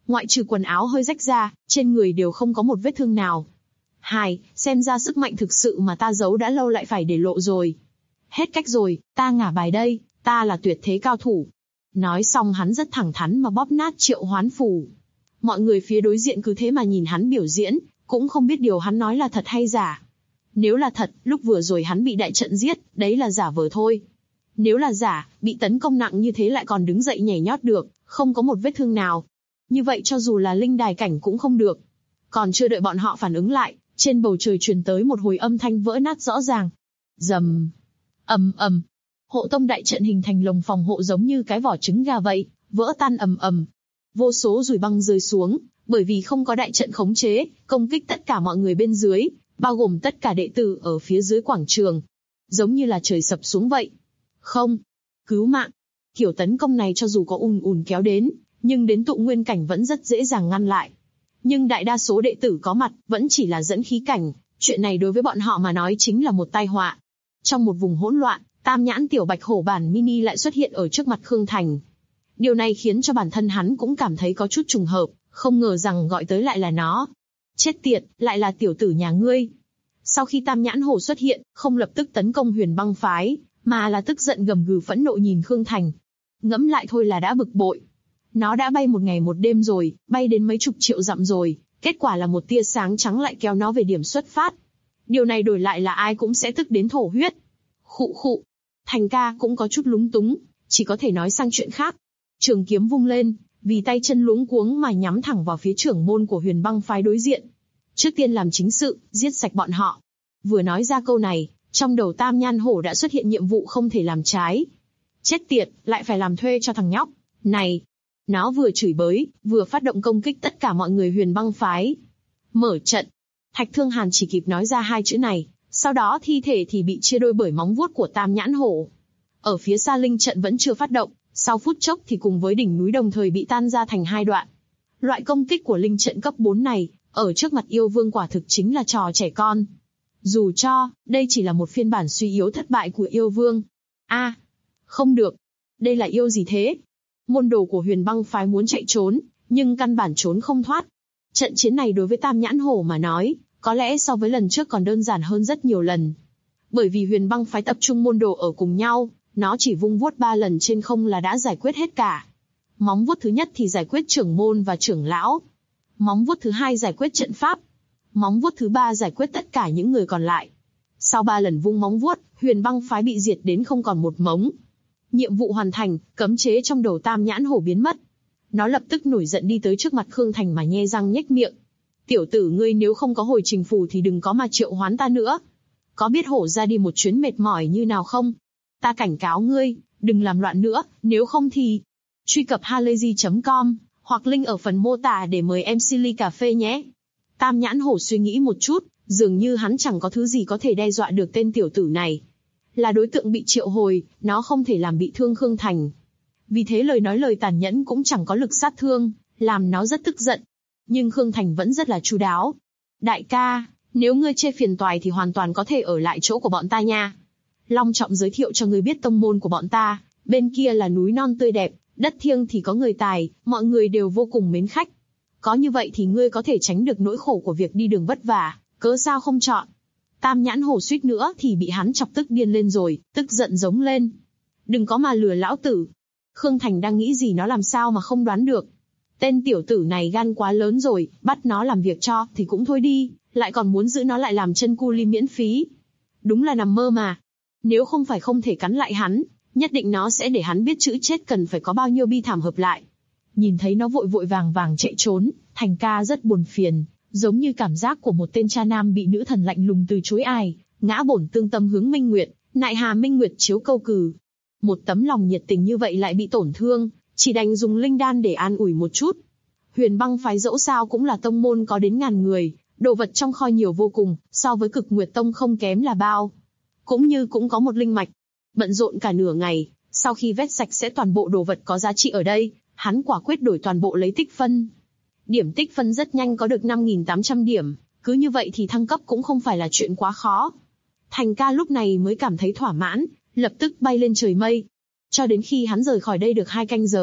Ngoại trừ quần áo hơi rách ra, trên người đều không có một vết thương nào. Hài, xem ra sức mạnh thực sự mà ta giấu đã lâu lại phải để lộ rồi. Hết cách rồi, ta ngả bài đây, ta là tuyệt thế cao thủ. Nói xong hắn rất thẳng thắn mà bóp nát triệu hoán phù. Mọi người phía đối diện cứ thế mà nhìn hắn biểu diễn, cũng không biết điều hắn nói là thật hay giả. Nếu là thật, lúc vừa rồi hắn bị đại trận giết, đấy là giả vờ thôi. Nếu là giả, bị tấn công nặng như thế lại còn đứng dậy nhảy nhót được, không có một vết thương nào. Như vậy cho dù là linh đài cảnh cũng không được. Còn chưa đợi bọn họ phản ứng lại, trên bầu trời truyền tới một hồi âm thanh vỡ nát rõ ràng. Rầm, ầm ầm. Hộ tông đại trận hình thành lồng phòng hộ giống như cái vỏ trứng gà vậy, vỡ tan ầm ầm. Vô số dùi băng rơi xuống, bởi vì không có đại trận khống chế, công kích tất cả mọi người bên dưới, bao gồm tất cả đệ tử ở phía dưới quảng trường. Giống như là trời sập xuống vậy. Không, cứu mạng. Kiểu tấn công này cho dù có ùn ùn kéo đến, nhưng đến tụ nguyên cảnh vẫn rất dễ dàng ngăn lại. Nhưng đại đa số đệ tử có mặt vẫn chỉ là dẫn khí cảnh, chuyện này đối với bọn họ mà nói chính là một tai họa. Trong một vùng hỗn loạn, tam nhãn tiểu bạch hổ bản mini lại xuất hiện ở trước mặt Khương Thành. Điều này khiến cho bản thân hắn cũng cảm thấy có chút trùng hợp, không ngờ rằng gọi tới lại là nó. Chết tiệt, lại là tiểu tử nhà ngươi. Sau khi tam nhãn hổ xuất hiện, không lập tức tấn công Huyền Băng phái, mà là tức giận gầm gừ phẫn nộ nhìn Khương Thành. Ngẫm lại thôi là đã bực bội. Nó đã bay một ngày một đêm rồi, bay đến mấy chục triệu dặm rồi, kết quả là một tia sáng trắng lại kéo nó về điểm xuất phát. Điều này đổi lại là ai cũng sẽ tức đến thổ huyết. Khụ khụ. Thành ca cũng có chút lúng túng, chỉ có thể nói sang chuyện khác. Trường kiếm vung lên, vì tay chân luống cuống mà nhắm thẳng vào phía trưởng môn của Huyền Băng phái đối diện. Trước tiên làm chính sự, giết sạch bọn họ. Vừa nói ra câu này, trong đầu tam nhan hổ đã xuất hiện nhiệm vụ không thể làm trái. Chết tiệt, lại phải làm thuê cho thằng nhóc này. Nó vừa chửi bới, vừa phát động công kích tất cả mọi người Huyền Băng phái. Mở trận. Thạch Thương Hàn chỉ kịp nói ra hai chữ này, sau đó thi thể thì bị chia đôi bởi móng vuốt của tam nhãn hổ. Ở phía xa linh trận vẫn chưa phát động, sau phút chốc thì cùng với đỉnh núi đồng thời bị tan ra thành hai đoạn. Loại công kích của linh trận cấp 4 này, ở trước mặt yêu vương quả thực chính là trò trẻ con. Dù cho, đây chỉ là một phiên bản suy yếu thất bại của yêu vương. Không được. Đây là yêu gì thế? Môn đồ của Huyền Băng phái muốn chạy trốn, nhưng căn bản trốn không thoát. Trận chiến này đối với tam nhãn hổ mà nói, có lẽ so với lần trước còn đơn giản hơn rất nhiều lần. Bởi vì Huyền Băng phái tập trung môn đồ ở cùng nhau, nó chỉ vung vuốt 3 lần trên không là đã giải quyết hết cả. Móng vuốt thứ nhất thì giải quyết trưởng môn và trưởng lão. Móng vuốt thứ hai giải quyết trận pháp. Móng vuốt thứ ba giải quyết tất cả những người còn lại. Sau 3 lần vung móng vuốt, Huyền Băng phái bị diệt đến không còn một mống. Nhiệm vụ hoàn thành, cấm chế trong đầu tam nhãn hổ biến mất. Nó lập tức nổi giận đi tới trước mặt Khương Thành mà nhe răng nhếch miệng. Tiểu tử ngươi nếu không có hồi trình phù thì đừng có mà triệu hoán ta nữa. Có biết hổ ra đi một chuyến mệt mỏi như nào không? Ta cảnh cáo ngươi, đừng làm loạn nữa, nếu không thì... Truy cập halayzi.com, hoặc link ở phần mô tả để mời MC ly cà phê nhé. Tam nhãn hổ suy nghĩ một chút, dường như hắn chẳng có thứ gì có thể đe dọa được tên tiểu tử này. Là đối tượng bị triệu hồi, nó không thể làm bị thương Khương Thành. Vì thế lời nói lời tàn nhẫn cũng chẳng có lực sát thương, làm nó rất tức giận. Nhưng Khương Thành vẫn rất là chu đáo. Đại ca, nếu ngươi chê phiền toái thì hoàn toàn có thể ở lại chỗ của bọn ta nha. Long trọng giới thiệu cho ngươi biết tông môn của bọn ta, bên kia là núi non tươi đẹp, đất thiêng thì có người tài, mọi người đều vô cùng mến khách. Có như vậy thì ngươi có thể tránh được nỗi khổ của việc đi đường vất vả, cớ sao không chọn. Tam nhãn hổ suýt nữa thì bị hắn chọc tức điên lên rồi, tức giận giống lên. Đừng có mà lừa lão tử. Khương Thành đang nghĩ gì nó làm sao mà không đoán được. Tên tiểu tử này gan quá lớn rồi, bắt nó làm việc cho thì cũng thôi đi, lại còn muốn giữ nó lại làm chân cu li miễn phí. Đúng là nằm mơ mà. Nếu không phải không thể cắn lại hắn, nhất định nó sẽ để hắn biết chữ chết cần phải có bao nhiêu bi thảm hợp lại. Nhìn thấy nó vội vội vàng vàng chạy trốn, Thành ca rất buồn phiền, giống như cảm giác của một tên cha nam bị nữ thần lạnh lùng từ chối ai, ngã bổn tương tâm hướng Minh Nguyệt, nại hà Minh Nguyệt chiếu câu cừ. Một tấm lòng nhiệt tình như vậy lại bị tổn thương, chỉ đành dùng linh đan để an ủi một chút. Huyền Băng phái dẫu sao cũng là tông môn có đến ngàn người, đồ vật trong kho nhiều vô cùng, so với Cực Nguyệt Tông không kém là bao. Cũng như cũng có một linh mạch. Bận rộn cả nửa ngày, sau khi vét sạch sẽ toàn bộ đồ vật có giá trị ở đây, hắn quả quyết đổi toàn bộ lấy tích phân. Điểm tích phân rất nhanh có được 5.800 điểm, cứ như vậy thì thăng cấp cũng không phải là chuyện quá khó. Thành ca lúc này mới cảm thấy thỏa mãn, lập tức bay lên trời mây. Cho đến khi hắn rời khỏi đây được 2 canh giờ,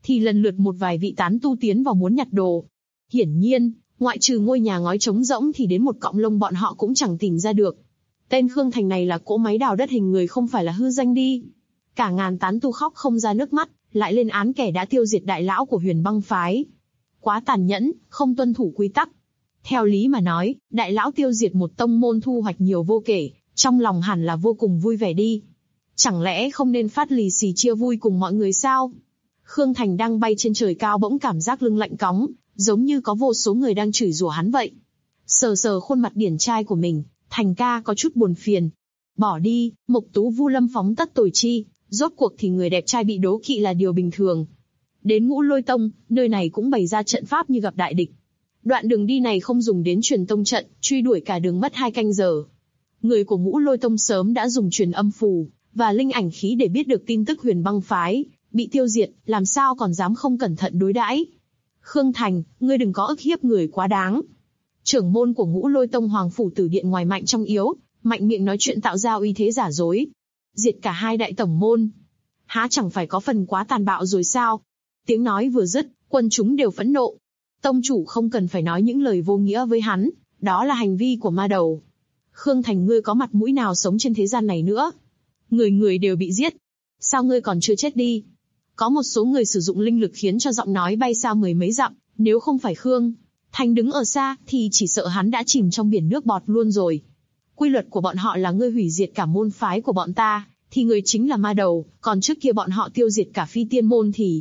thì lần lượt một vài vị tán tu tiến vào muốn nhặt đồ. Hiển nhiên, ngoại trừ ngôi nhà ngói trống rỗng thì đến một cọng lông bọn họ cũng chẳng tìm ra được. Tên Khương Thành này là cỗ máy đào đất hình người không phải là hư danh đi. Cả ngàn tán tu khóc không ra nước mắt, lại lên án kẻ đã tiêu diệt đại lão của Huyền Băng phái. Quá tàn nhẫn, không tuân thủ quy tắc. Theo lý mà nói, đại lão tiêu diệt một tông môn thu hoạch nhiều vô kể, trong lòng hẳn là vô cùng vui vẻ đi. Chẳng lẽ không nên phát lì xì chia vui cùng mọi người sao? Khương Thành đang bay trên trời cao bỗng cảm giác lưng lạnh cóng, giống như có vô số người đang chửi rủa hắn vậy. Sờ sờ khuôn mặt điển trai của mình, Thành ca có chút buồn phiền. Bỏ đi, Mộc Tú Vu Lâm phóng tất tồi chi, rốt cuộc thì người đẹp trai bị đố kỵ là điều bình thường. Đến Ngũ Lôi Tông, nơi này cũng bày ra trận pháp như gặp đại địch. Đoạn đường đi này không dùng đến truyền tông trận, truy đuổi cả đường mất 2 canh giờ. Người của Ngũ Lôi Tông sớm đã dùng truyền âm phù và linh ảnh khí để biết được tin tức Huyền Băng phái bị tiêu diệt, làm sao còn dám không cẩn thận đối đãi. Khương Thành, ngươi đừng có ức hiếp người quá đáng. Trưởng môn của Ngũ Lôi Tông Hoàng Phủ Tử Điện ngoài mạnh trong yếu, mạnh miệng nói chuyện tạo ra uy thế giả dối. Diệt cả 2 đại tổng môn. Há chẳng phải có phần quá tàn bạo rồi sao? Tiếng nói vừa dứt, quân chúng đều phẫn nộ. Tông chủ không cần phải nói những lời vô nghĩa với hắn, đó là hành vi của ma đầu. Khương Thành, ngươi có mặt mũi nào sống trên thế gian này nữa? Người người đều bị giết. Sao ngươi còn chưa chết đi? Có một số người sử dụng linh lực khiến cho giọng nói bay xa 10 mấy dặm, nếu không phải Khương Thành đứng ở xa, thì chỉ sợ hắn đã chìm trong biển nước bọt luôn rồi. Quy luật của bọn họ là ngươi hủy diệt cả môn phái của bọn ta, thì người chính là ma đầu, còn trước kia bọn họ tiêu diệt cả Phi Tiên môn thì...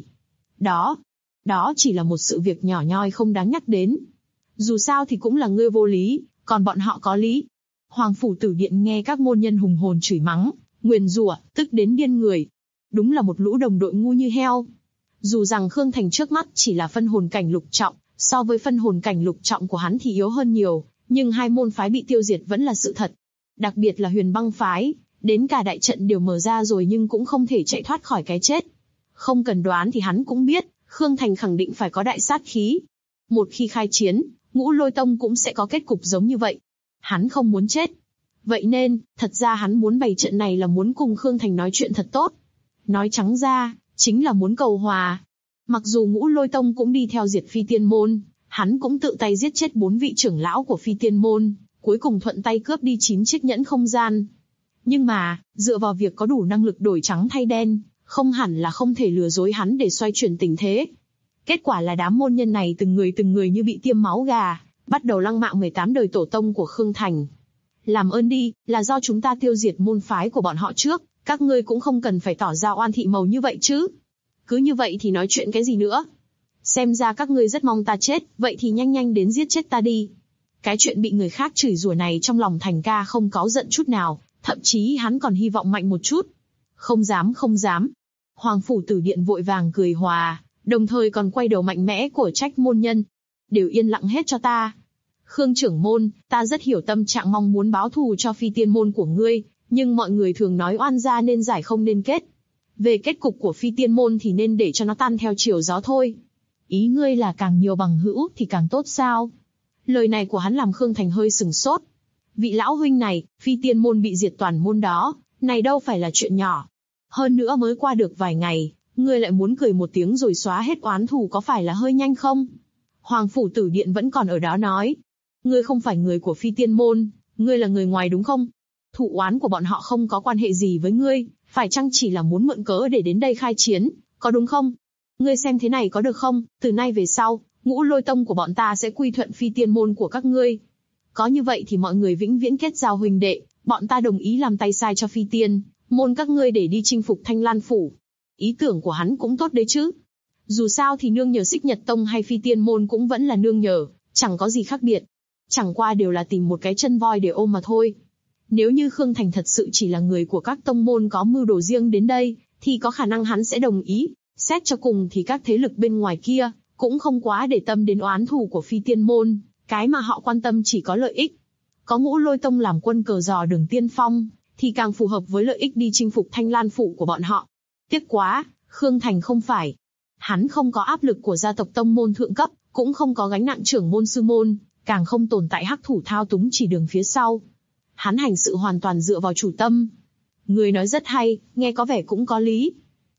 Đó chỉ là một sự việc nhỏ nhoi không đáng nhắc đến. Dù sao thì cũng là ngươi vô lý, còn bọn họ có lý. Hoàng Phủ Tử Điện nghe các môn nhân hùng hồn chửi mắng, nguyền rủa, tức đến điên người. Đúng là một lũ đồng đội ngu như heo. Dù rằng Khương Thành trước mắt chỉ là phân hồn cảnh lục trọng, so với phân hồn cảnh lục trọng của hắn thì yếu hơn nhiều, nhưng 2 môn phái bị tiêu diệt vẫn là sự thật. Đặc biệt là Huyền Băng phái, đến cả đại trận đều mở ra rồi nhưng cũng không thể chạy thoát khỏi cái chết. Không cần đoán thì hắn cũng biết, Khương Thành khẳng định phải có đại sát khí. Một khi khai chiến, Ngũ Lôi Tông cũng sẽ có kết cục giống như vậy. Hắn không muốn chết. Vậy nên, thật ra hắn muốn bày trận này là muốn cùng Khương Thành nói chuyện thật tốt. Nói trắng ra, chính là muốn cầu hòa. Mặc dù Ngũ Lôi Tông cũng đi theo diệt Phi Tiên môn, hắn cũng tự tay giết chết 4 vị trưởng lão của Phi Tiên môn, cuối cùng thuận tay cướp đi 9 chiếc nhẫn không gian. Nhưng mà, dựa vào việc có đủ năng lực đổi trắng thay đen, không hẳn là không thể lừa dối hắn để xoay chuyển tình thế. Kết quả là đám môn nhân này từng người như bị tiêm máu gà, bắt đầu lăng mạ 18 đời tổ tông của Khương Thành. Làm ơn đi, là do chúng ta tiêu diệt môn phái của bọn họ trước, các ngươi cũng không cần phải tỏ ra oan thị màu như vậy chứ. Cứ như vậy thì nói chuyện cái gì nữa? Xem ra các ngươi rất mong ta chết, vậy thì nhanh đến giết chết ta đi. Cái chuyện bị người khác chửi rủa này trong lòng Thành ca không cáu giận chút nào, thậm chí hắn còn hy vọng mạnh một chút. Không dám. Hoàng Phủ Tử Điện vội vàng cười hòa, đồng thời còn quay đầu mạnh mẽ của trách môn nhân. Đều yên lặng hết cho ta. Khương trưởng môn, ta rất hiểu tâm trạng mong muốn báo thù cho Phi Tiên môn của ngươi, nhưng mọi người thường nói oan gia nên giải không nên kết. Về kết cục của Phi Tiên môn thì nên để cho nó tan theo chiều gió thôi. Ý ngươi là càng nhiều bằng hữu thì càng tốt sao? Lời này của hắn làm Khương Thành hơi sừng sốt. Vị lão huynh này, Phi Tiên môn bị diệt toàn môn đó, này đâu phải là chuyện nhỏ. Hơn nữa mới qua được vài ngày, ngươi lại muốn cười một tiếng rồi xóa hết oán thù có phải là hơi nhanh không? Hoàng Phủ Tử Điện vẫn còn ở đó nói. Ngươi không phải người của Phi Tiên môn, ngươi là người ngoài đúng không? Thù oán của bọn họ không có quan hệ gì với ngươi, phải chăng chỉ là muốn mượn cớ để đến đây khai chiến, có đúng không? Ngươi xem thế này có được không? Từ nay về sau, Ngũ Lôi Tông của bọn ta sẽ quy thuận Phi Tiên môn của các ngươi. Có như vậy thì mọi người vĩnh viễn kết giao huynh đệ, bọn ta đồng ý làm tay sai cho Phi Tiên môn các ngươi để đi chinh phục Thanh Lan phủ. Ý tưởng của hắn cũng tốt đấy chứ. Dù sao thì nương nhờ Xích Nhật Tông hay Phi Tiên môn cũng vẫn là nương nhờ, chẳng có gì khác biệt. Chẳng qua đều là tìm một cái chân voi để ôm mà thôi. Nếu như Khương Thành thật sự chỉ là người của các tông môn có mưu đồ riêng đến đây, thì có khả năng hắn sẽ đồng ý. Xét cho cùng thì các thế lực bên ngoài kia cũng không quá để tâm đến oán thù của Phi Tiên môn, cái mà họ quan tâm chỉ có lợi ích. Có Ngũ Lôi Tông làm quân cờ giò đường tiên phong, thì càng phù hợp với lợi ích đi chinh phục Thanh Lan phủ của bọn họ. Tiếc quá, Khương Thành không phải. Hắn không có áp lực của gia tộc tông môn thượng cấp, cũng không có gánh nặng trưởng môn sư môn, càng không tồn tại hắc thủ thao túng chỉ đường phía sau. Hắn hành sự hoàn toàn dựa vào chủ tâm. Người nói rất hay, nghe có vẻ cũng có lý.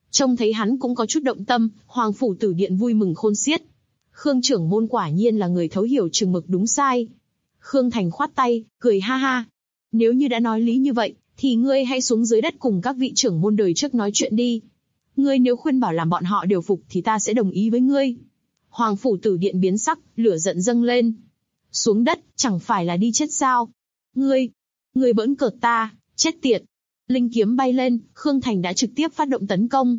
Trông thấy hắn cũng có chút động tâm, Hoàng Phủ Tử Điện vui mừng khôn xiết. Khương trưởng môn quả nhiên là người thấu hiểu chừng mực đúng sai. Khương Thành khoát tay, cười ha ha. Nếu như đã nói lý như vậy, thì ngươi hãy xuống dưới đất cùng các vị trưởng môn đời trước nói chuyện đi. Ngươi nếu khuyên bảo làm bọn họ đều phục thì ta sẽ đồng ý với ngươi. Hoàng Phủ Tử Điện biến sắc, lửa giận dâng lên. Xuống đất, chẳng phải là đi chết sao? Ngươi bỡn cợt ta, chết tiệt. Linh kiếm bay lên, Khương Thành đã trực tiếp phát động tấn công.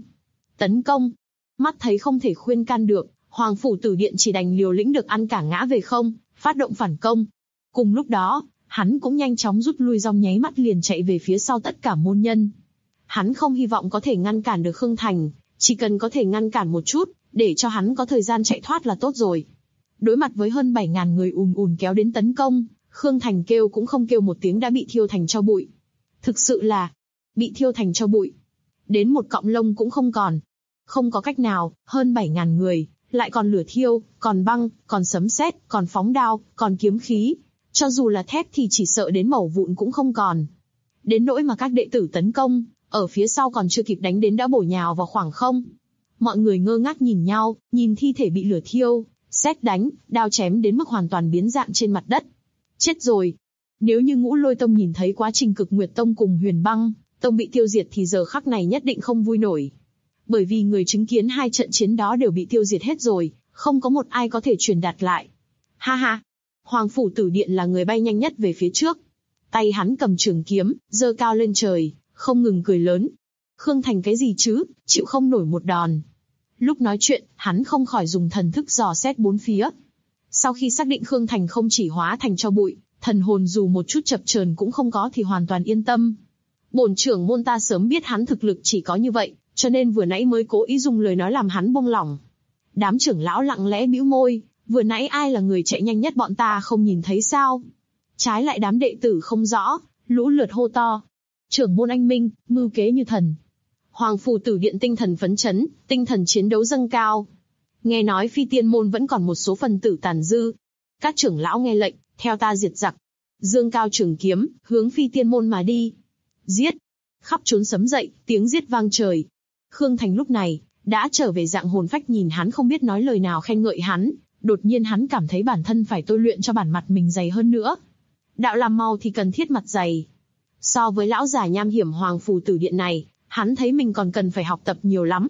Mắt thấy không thể khuyên can được, Hoàng Phủ Tử Điện chỉ đành liều lĩnh được ăn cả ngã về không, phát động phản công. Cùng lúc đó, hắn cũng nhanh chóng rút lui, trong nháy mắt liền chạy về phía sau tất cả môn nhân. Hắn không hy vọng có thể ngăn cản được Khương Thành, chỉ cần có thể ngăn cản một chút, để cho hắn có thời gian chạy thoát là tốt rồi. Đối mặt với hơn 7.000 người ùn kéo đến tấn công, Khương Thành kêu cũng không kêu một tiếng đã bị thiêu thành tro bụi. Thực sự là bị thiêu thành tro bụi. Đến một cọng lông cũng không còn. Không có cách nào, hơn 7.000 người, lại còn lửa thiêu, còn băng, còn sấm sét, còn phóng đao, còn kiếm khí. Cho dù là thép thì chỉ sợ đến mẩu vụn cũng không còn. Đến nỗi mà các đệ tử tấn công, ở phía sau còn chưa kịp đánh đến đã bổ nhào vào khoảng không. Mọi người ngơ ngác nhìn nhau, nhìn thi thể bị lửa thiêu, sét đánh, đao chém đến mức hoàn toàn biến dạng trên mặt đất. Chết rồi. Nếu như Ngũ Lôi Tông nhìn thấy quá trình Cực Nguyệt Tông cùng Huyền Băng Tông bị tiêu diệt thì giờ khắc này nhất định không vui nổi. Bởi vì người chứng kiến hai trận chiến đó đều bị tiêu diệt hết rồi, không có một ai có thể truyền đạt lại. Ha ha! Hoàng Phủ Tử Điện là người bay nhanh nhất về phía trước. Tay hắn cầm trường kiếm, giơ cao lên trời, không ngừng cười lớn. Khương Thành cái gì chứ, chịu không nổi một đòn. Lúc nói chuyện, hắn không khỏi dùng thần thức dò xét bốn phía. Sau khi xác định Khương Thành không chỉ hóa thành tro bụi, thần hồn dù một chút chập chờn cũng không có thì hoàn toàn yên tâm. Bổn trưởng môn ta sớm biết hắn thực lực chỉ có như vậy, cho nên vừa nãy mới cố ý dùng lời nói làm hắn buông lỏng. Đám trưởng lão lặng lẽ bĩu môi, vừa nãy ai là người chạy nhanh nhất bọn ta không nhìn thấy sao? Trái lại đám đệ tử không rõ, lũ lượt hô to. Trưởng môn anh minh, mưu kế như thần. Hoàng Phủ Tử Điện tinh thần phấn chấn, tinh thần chiến đấu dâng cao. Nghe nói Phi Tiên môn vẫn còn một số phần tử tàn dư. Các trưởng lão nghe lệnh, theo ta diệt giặc. Dương cao trường kiếm, hướng Phi Tiên môn mà đi. Giết! Khắp trốn sấm dậy, tiếng giết vang trời. Khương Thành lúc này, đã trở về dạng hồn phách, nhìn hắn không biết nói lời nào khen ngợi hắn. Đột nhiên hắn cảm thấy bản thân phải tôi luyện cho bản mặt mình dày hơn nữa. Đạo làm mau thì cần thiết mặt dày. So với lão già nham hiểm Hoàng Phủ Tử Điện này, hắn thấy mình còn cần phải học tập nhiều lắm.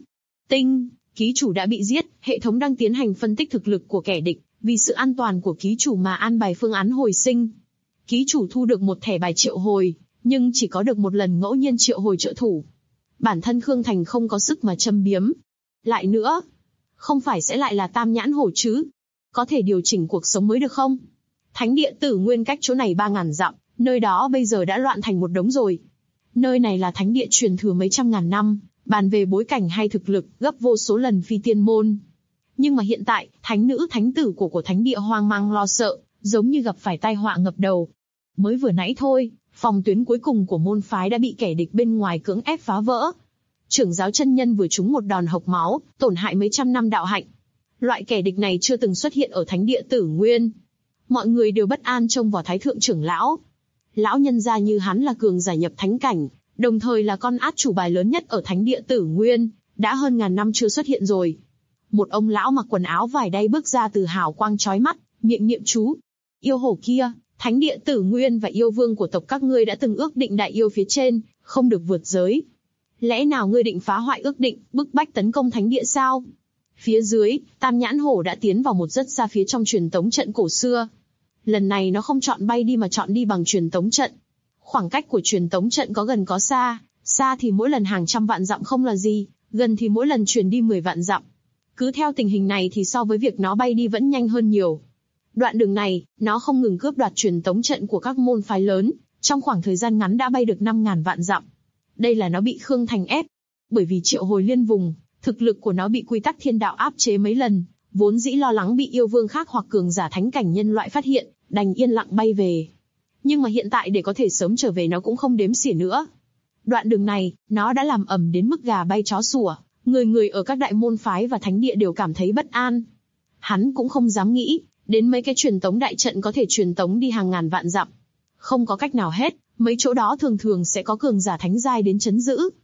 Ký chủ đã bị giết, hệ thống đang tiến hành phân tích thực lực của kẻ địch, vì sự an toàn của ký chủ mà an bài phương án hồi sinh. Ký chủ thu được một thẻ bài triệu hồi, nhưng chỉ có được một lần ngẫu nhiên triệu hồi trợ thủ. Bản thân Khương Thành không có sức mà châm biếm. Lại nữa, không phải sẽ lại là Tam Nhãn Hổ chứ? Có thể điều chỉnh cuộc sống mới được không? Thánh địa Tử Nguyên cách chỗ này 3.000 dặm, nơi đó bây giờ đã loạn thành một đống rồi. Nơi này là thánh địa truyền thừa mấy trăm ngàn năm, bàn về bối cảnh hay thực lực gấp vô số lần Phi Tiên môn. Nhưng mà hiện tại, thánh nữ thánh tử của thánh địa hoang mang lo sợ, giống như gặp phải tai họa ngập đầu. Mới vừa nãy thôi, phòng tuyến cuối cùng của môn phái đã bị kẻ địch bên ngoài cưỡng ép phá vỡ. Trưởng giáo chân nhân vừa trúng một đòn hộc máu, tổn hại mấy trăm năm đạo hạnh. Loại kẻ địch này chưa từng xuất hiện ở thánh địa Tử Nguyên. Mọi người đều bất an trông vào Thái thượng trưởng lão. Lão nhân gia như hắn là cường giả nhập thánh cảnh, đồng thời là con át chủ bài lớn nhất ở thánh địa Tử Nguyên, đã hơn ngàn năm chưa xuất hiện rồi. Một ông lão mặc quần áo vải đay bước ra từ hào quang chói mắt, miệng niệm chú. Yêu hổ kia, thánh địa Tử Nguyên và yêu vương của tộc các ngươi đã từng ước định đại yêu phía trên, không được vượt giới. Lẽ nào ngươi định phá hoại ước định, bức bách tấn công thánh địa sao? Phía dưới, Tam Nhãn Hổ đã tiến vào một rất xa phía trong truyền tống trận cổ xưa. Lần này nó không chọn bay đi mà chọn đi bằng truyền tống trận. Khoảng cách của truyền tống trận có gần có xa, xa thì mỗi lần hàng trăm vạn dặm không là gì, gần thì mỗi lần truyền đi 10 vạn dặm. Cứ theo tình hình này thì so với việc nó bay đi vẫn nhanh hơn nhiều. Đoạn đường này, nó không ngừng cướp đoạt truyền tống trận của các môn phái lớn, trong khoảng thời gian ngắn đã bay được 5.000 vạn dặm. Đây là nó bị Khương Thành ép. Bởi vì triệu hồi liên vùng, thực lực của nó bị quy tắc thiên đạo áp chế mấy lần, vốn dĩ lo lắng bị yêu vương khác hoặc cường giả thánh cảnh nhân loại phát hiện, đành yên lặng bay về. Nhưng mà hiện tại để có thể sớm trở về nó cũng không đếm xỉa nữa. Đoạn đường này, nó đã làm ầm đến mức gà bay chó sủa, người ở các đại môn phái và thánh địa đều cảm thấy bất an. Hắn cũng không dám nghĩ, đến mấy cái truyền tống đại trận có thể truyền tống đi hàng ngàn vạn dặm. Không có cách nào hết, mấy chỗ đó thường thường sẽ có cường giả thánh giai đến trấn giữ.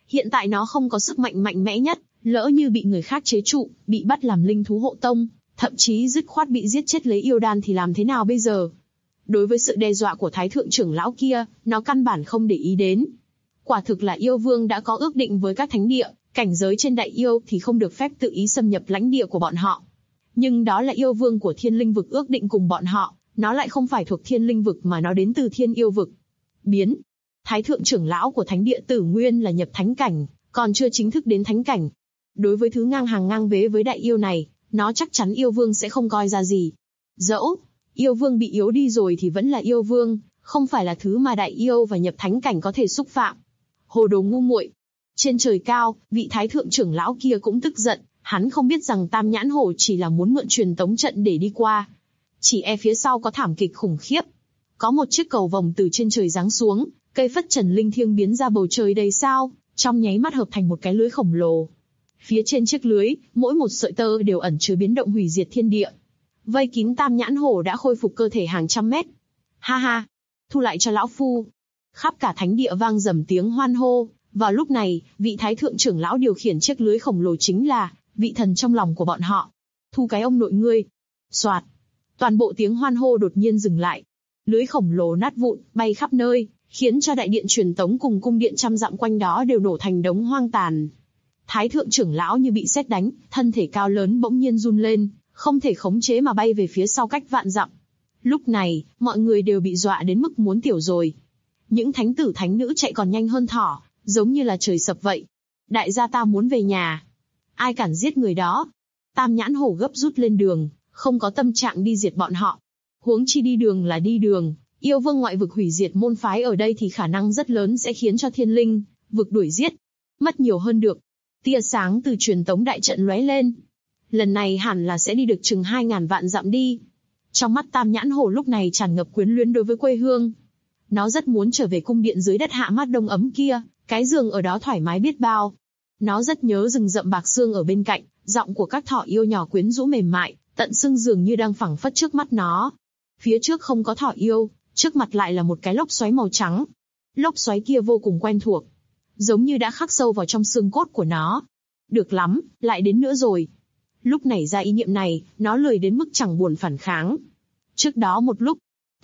Hiện tại nó không có sức mạnh mạnh mẽ nhất, lỡ như bị người khác chế trụ, bị bắt làm linh thú hộ tông, thậm chí dứt khoát bị giết chết lấy yêu đan thì làm thế nào bây giờ? Đối với sự đe dọa của Thái thượng trưởng lão kia, nó căn bản không để ý đến. Quả thực là yêu vương đã có ước định với các thánh địa, cảnh giới trên đại yêu thì không được phép tự ý xâm nhập lãnh địa của bọn họ. Nhưng đó là yêu vương của thiên linh vực ước định cùng bọn họ, nó lại không phải thuộc thiên linh vực mà nó đến từ thiên yêu vực. Biến. Thái thượng trưởng lão của thánh địa Tử Nguyên là nhập thánh cảnh, còn chưa chính thức đến thánh cảnh. Đối với thứ ngang hàng ngang vế với đại yêu này, nó chắc chắn yêu vương sẽ không coi ra gì. Dẫu yêu vương bị yếu đi rồi thì vẫn là yêu vương, không phải là thứ mà đại yêu và nhập thánh cảnh có thể xúc phạm. Hồ đồ ngu muội. Trên trời cao, vị thái thượng trưởng lão kia cũng tức giận, hắn không biết rằng Tam Nhãn Hổ chỉ là muốn mượn truyền tống trận để đi qua. Chỉ e phía sau có thảm kịch khủng khiếp. Có một chiếc cầu vồng từ trên trời giáng xuống, cây phất trần linh thiêng biến ra bầu trời đầy sao, trong nháy mắt hợp thành một cái lưới khổng lồ. Phía trên chiếc lưới, mỗi một sợi tơ đều ẩn chứa biến động hủy diệt thiên địa. Vây kín Tam Nhãn Hổ đã khôi phục cơ thể hàng trăm mét. Ha ha, thu lại cho lão phu. Khắp cả thánh địa vang dầm tiếng hoan hô. Vào lúc này, vị thái thượng trưởng lão điều khiển chiếc lưới khổng lồ chính là vị thần trong lòng của bọn họ. Thu cái ông nội ngươi. Soạt. Toàn bộ tiếng hoan hô đột nhiên dừng lại. Lưới khổng lồ nát vụn, bay khắp nơi, khiến cho đại điện truyền tống cùng cung điện trăm dặm quanh đó đều nổ thành đống hoang tàn. Thái thượng trưởng lão như bị sét đánh, thân thể cao lớn bỗng nhiên run lên, không thể khống chế mà bay về phía sau cách vạn dặm. Lúc này, mọi người đều bị dọa đến mức muốn tiểu rồi. Những thánh tử thánh nữ chạy còn nhanh hơn thỏ, giống như là trời sập vậy. Đại gia ta muốn về nhà. Ai cản giết người đó? Tam Nhãn Hổ gấp rút lên đường, không có tâm trạng đi diệt bọn họ. Huống chi đi đường là đi đường, yêu vương ngoại vực hủy diệt môn phái ở đây thì khả năng rất lớn sẽ khiến cho thiên linh vực đuổi giết. Mất nhiều hơn được. Tia sáng từ truyền tống đại trận lóe lên. Lần này hẳn là sẽ đi được chừng 2000 vạn dặm đi. Trong mắt Tam Nhãn Hổ lúc này tràn ngập quyến luyến đối với quê hương. Nó rất muốn trở về cung điện dưới đất hạ mát đông ấm kia, cái giường ở đó thoải mái biết bao. Nó rất nhớ rừng rậm bạc xương ở bên cạnh, giọng của các thỏ yêu nhỏ quyến rũ mềm mại, tận xương dường như đang phẳng phất trước mắt nó. Phía trước không có thỏ yêu, trước mặt lại là một cái lốc xoáy màu trắng. Lốc xoáy kia vô cùng quen thuộc, giống như đã khắc sâu vào trong xương cốt của nó. Được lắm, lại đến nữa rồi. Lúc nảy ra ý niệm này, nó lười đến mức chẳng buồn phản kháng. Trước đó một lúc,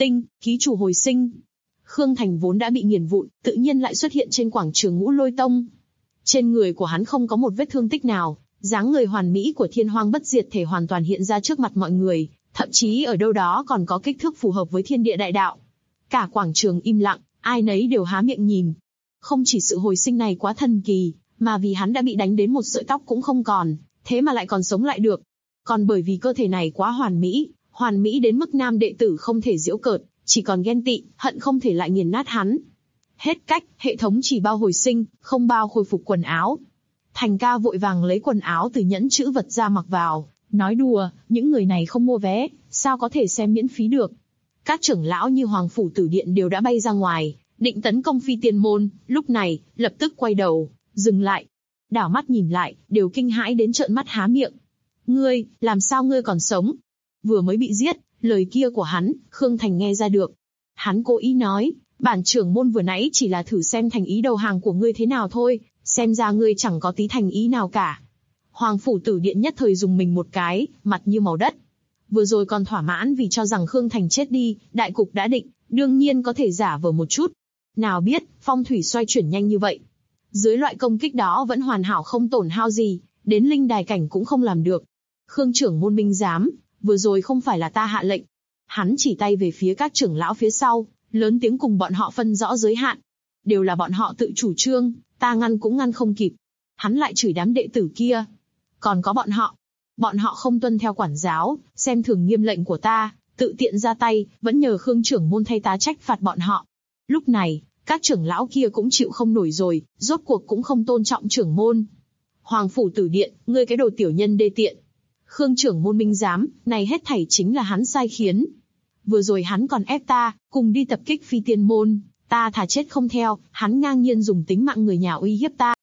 ký chủ hồi sinh. Khương Thành vốn đã bị nghiền vụn, tự nhiên lại xuất hiện trên quảng trường Ngũ Lôi Tông. Trên người của hắn không có một vết thương tích nào, dáng người hoàn mỹ của Thiên Hoang bất diệt thể hoàn toàn hiện ra trước mặt mọi người, thậm chí ở đâu đó còn có kích thước phù hợp với thiên địa đại đạo. Cả quảng trường im lặng, ai nấy đều há miệng nhìn. Không chỉ sự hồi sinh này quá thần kỳ, mà vì hắn đã bị đánh đến một sợi tóc cũng không còn, thế mà lại còn sống lại được. Còn bởi vì cơ thể này quá hoàn mỹ đến mức nam đệ tử không thể giễu cợt, chỉ còn ghen tị, hận không thể lại nghiền nát hắn. Hết cách, hệ thống chỉ bao hồi sinh, không bao khôi phục quần áo. Thành ca vội vàng lấy quần áo từ nhẫn chữ vật ra mặc vào, nói đùa, những người này không mua vé, sao có thể xem miễn phí được. Các trưởng lão như Hoàng Phủ Tử Điện đều đã bay ra ngoài, định tấn công Phi Tiên Môn, lúc này, lập tức quay đầu, dừng lại. Đảo mắt nhìn lại, đều kinh hãi đến trợn mắt há miệng. Ngươi, làm sao ngươi còn sống? Vừa mới bị giết, lời kia của hắn, Khương Thành nghe ra được. Hắn cố ý nói, bản trưởng môn vừa nãy chỉ là thử xem thành ý đầu hàng của ngươi thế nào thôi, xem ra ngươi chẳng có tí thành ý nào cả. Hoàng Phủ Tử Điện nhất thời dùng mình một cái, mặt như màu đất. Vừa rồi còn thỏa mãn vì cho rằng Khương Thành chết đi, đại cục đã định, đương nhiên có thể giả vờ một chút. Nào biết, phong thủy xoay chuyển nhanh như vậy. Dưới loại công kích đó vẫn hoàn hảo không tổn hao gì, đến linh đài cảnh cũng không làm được. Khương trưởng môn minh giám, vừa rồi không phải là ta hạ lệnh. Hắn chỉ tay về phía các trưởng lão phía sau, lớn tiếng cùng bọn họ phân rõ giới hạn. Đều là bọn họ tự chủ trương, ta ngăn cũng ngăn không kịp. Hắn lại chửi đám đệ tử kia. Còn có bọn họ không tuân theo quản giáo, xem thường nghiêm lệnh của ta, tự tiện ra tay, vẫn nhờ Khương trưởng môn thay tá trách phạt bọn họ. Lúc này, các trưởng lão kia cũng chịu không nổi rồi, rốt cuộc cũng không tôn trọng trưởng môn. Hoàng Phủ Tử Điện, ngươi cái đồ tiểu nhân đê tiện. Khương trưởng môn minh giám, này hết thảy chính là hắn sai khiến. Vừa rồi hắn còn ép ta, cùng đi tập kích Phi Tiên Môn, ta thà chết không theo, hắn ngang nhiên dùng tính mạng người nhà uy hiếp ta.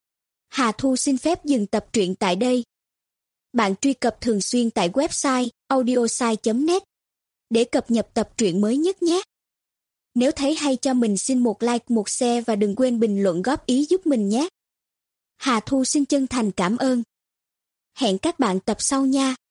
Hà Thu xin phép dừng tập truyện tại đây. Bạn truy cập thường xuyên tại website audiosai.net để cập nhật tập truyện mới nhất nhé. Nếu thấy hay cho mình xin một like, một share và đừng quên bình luận góp ý giúp mình nhé. Hà Thu xin chân thành cảm ơn. Hẹn các bạn tập sau nha.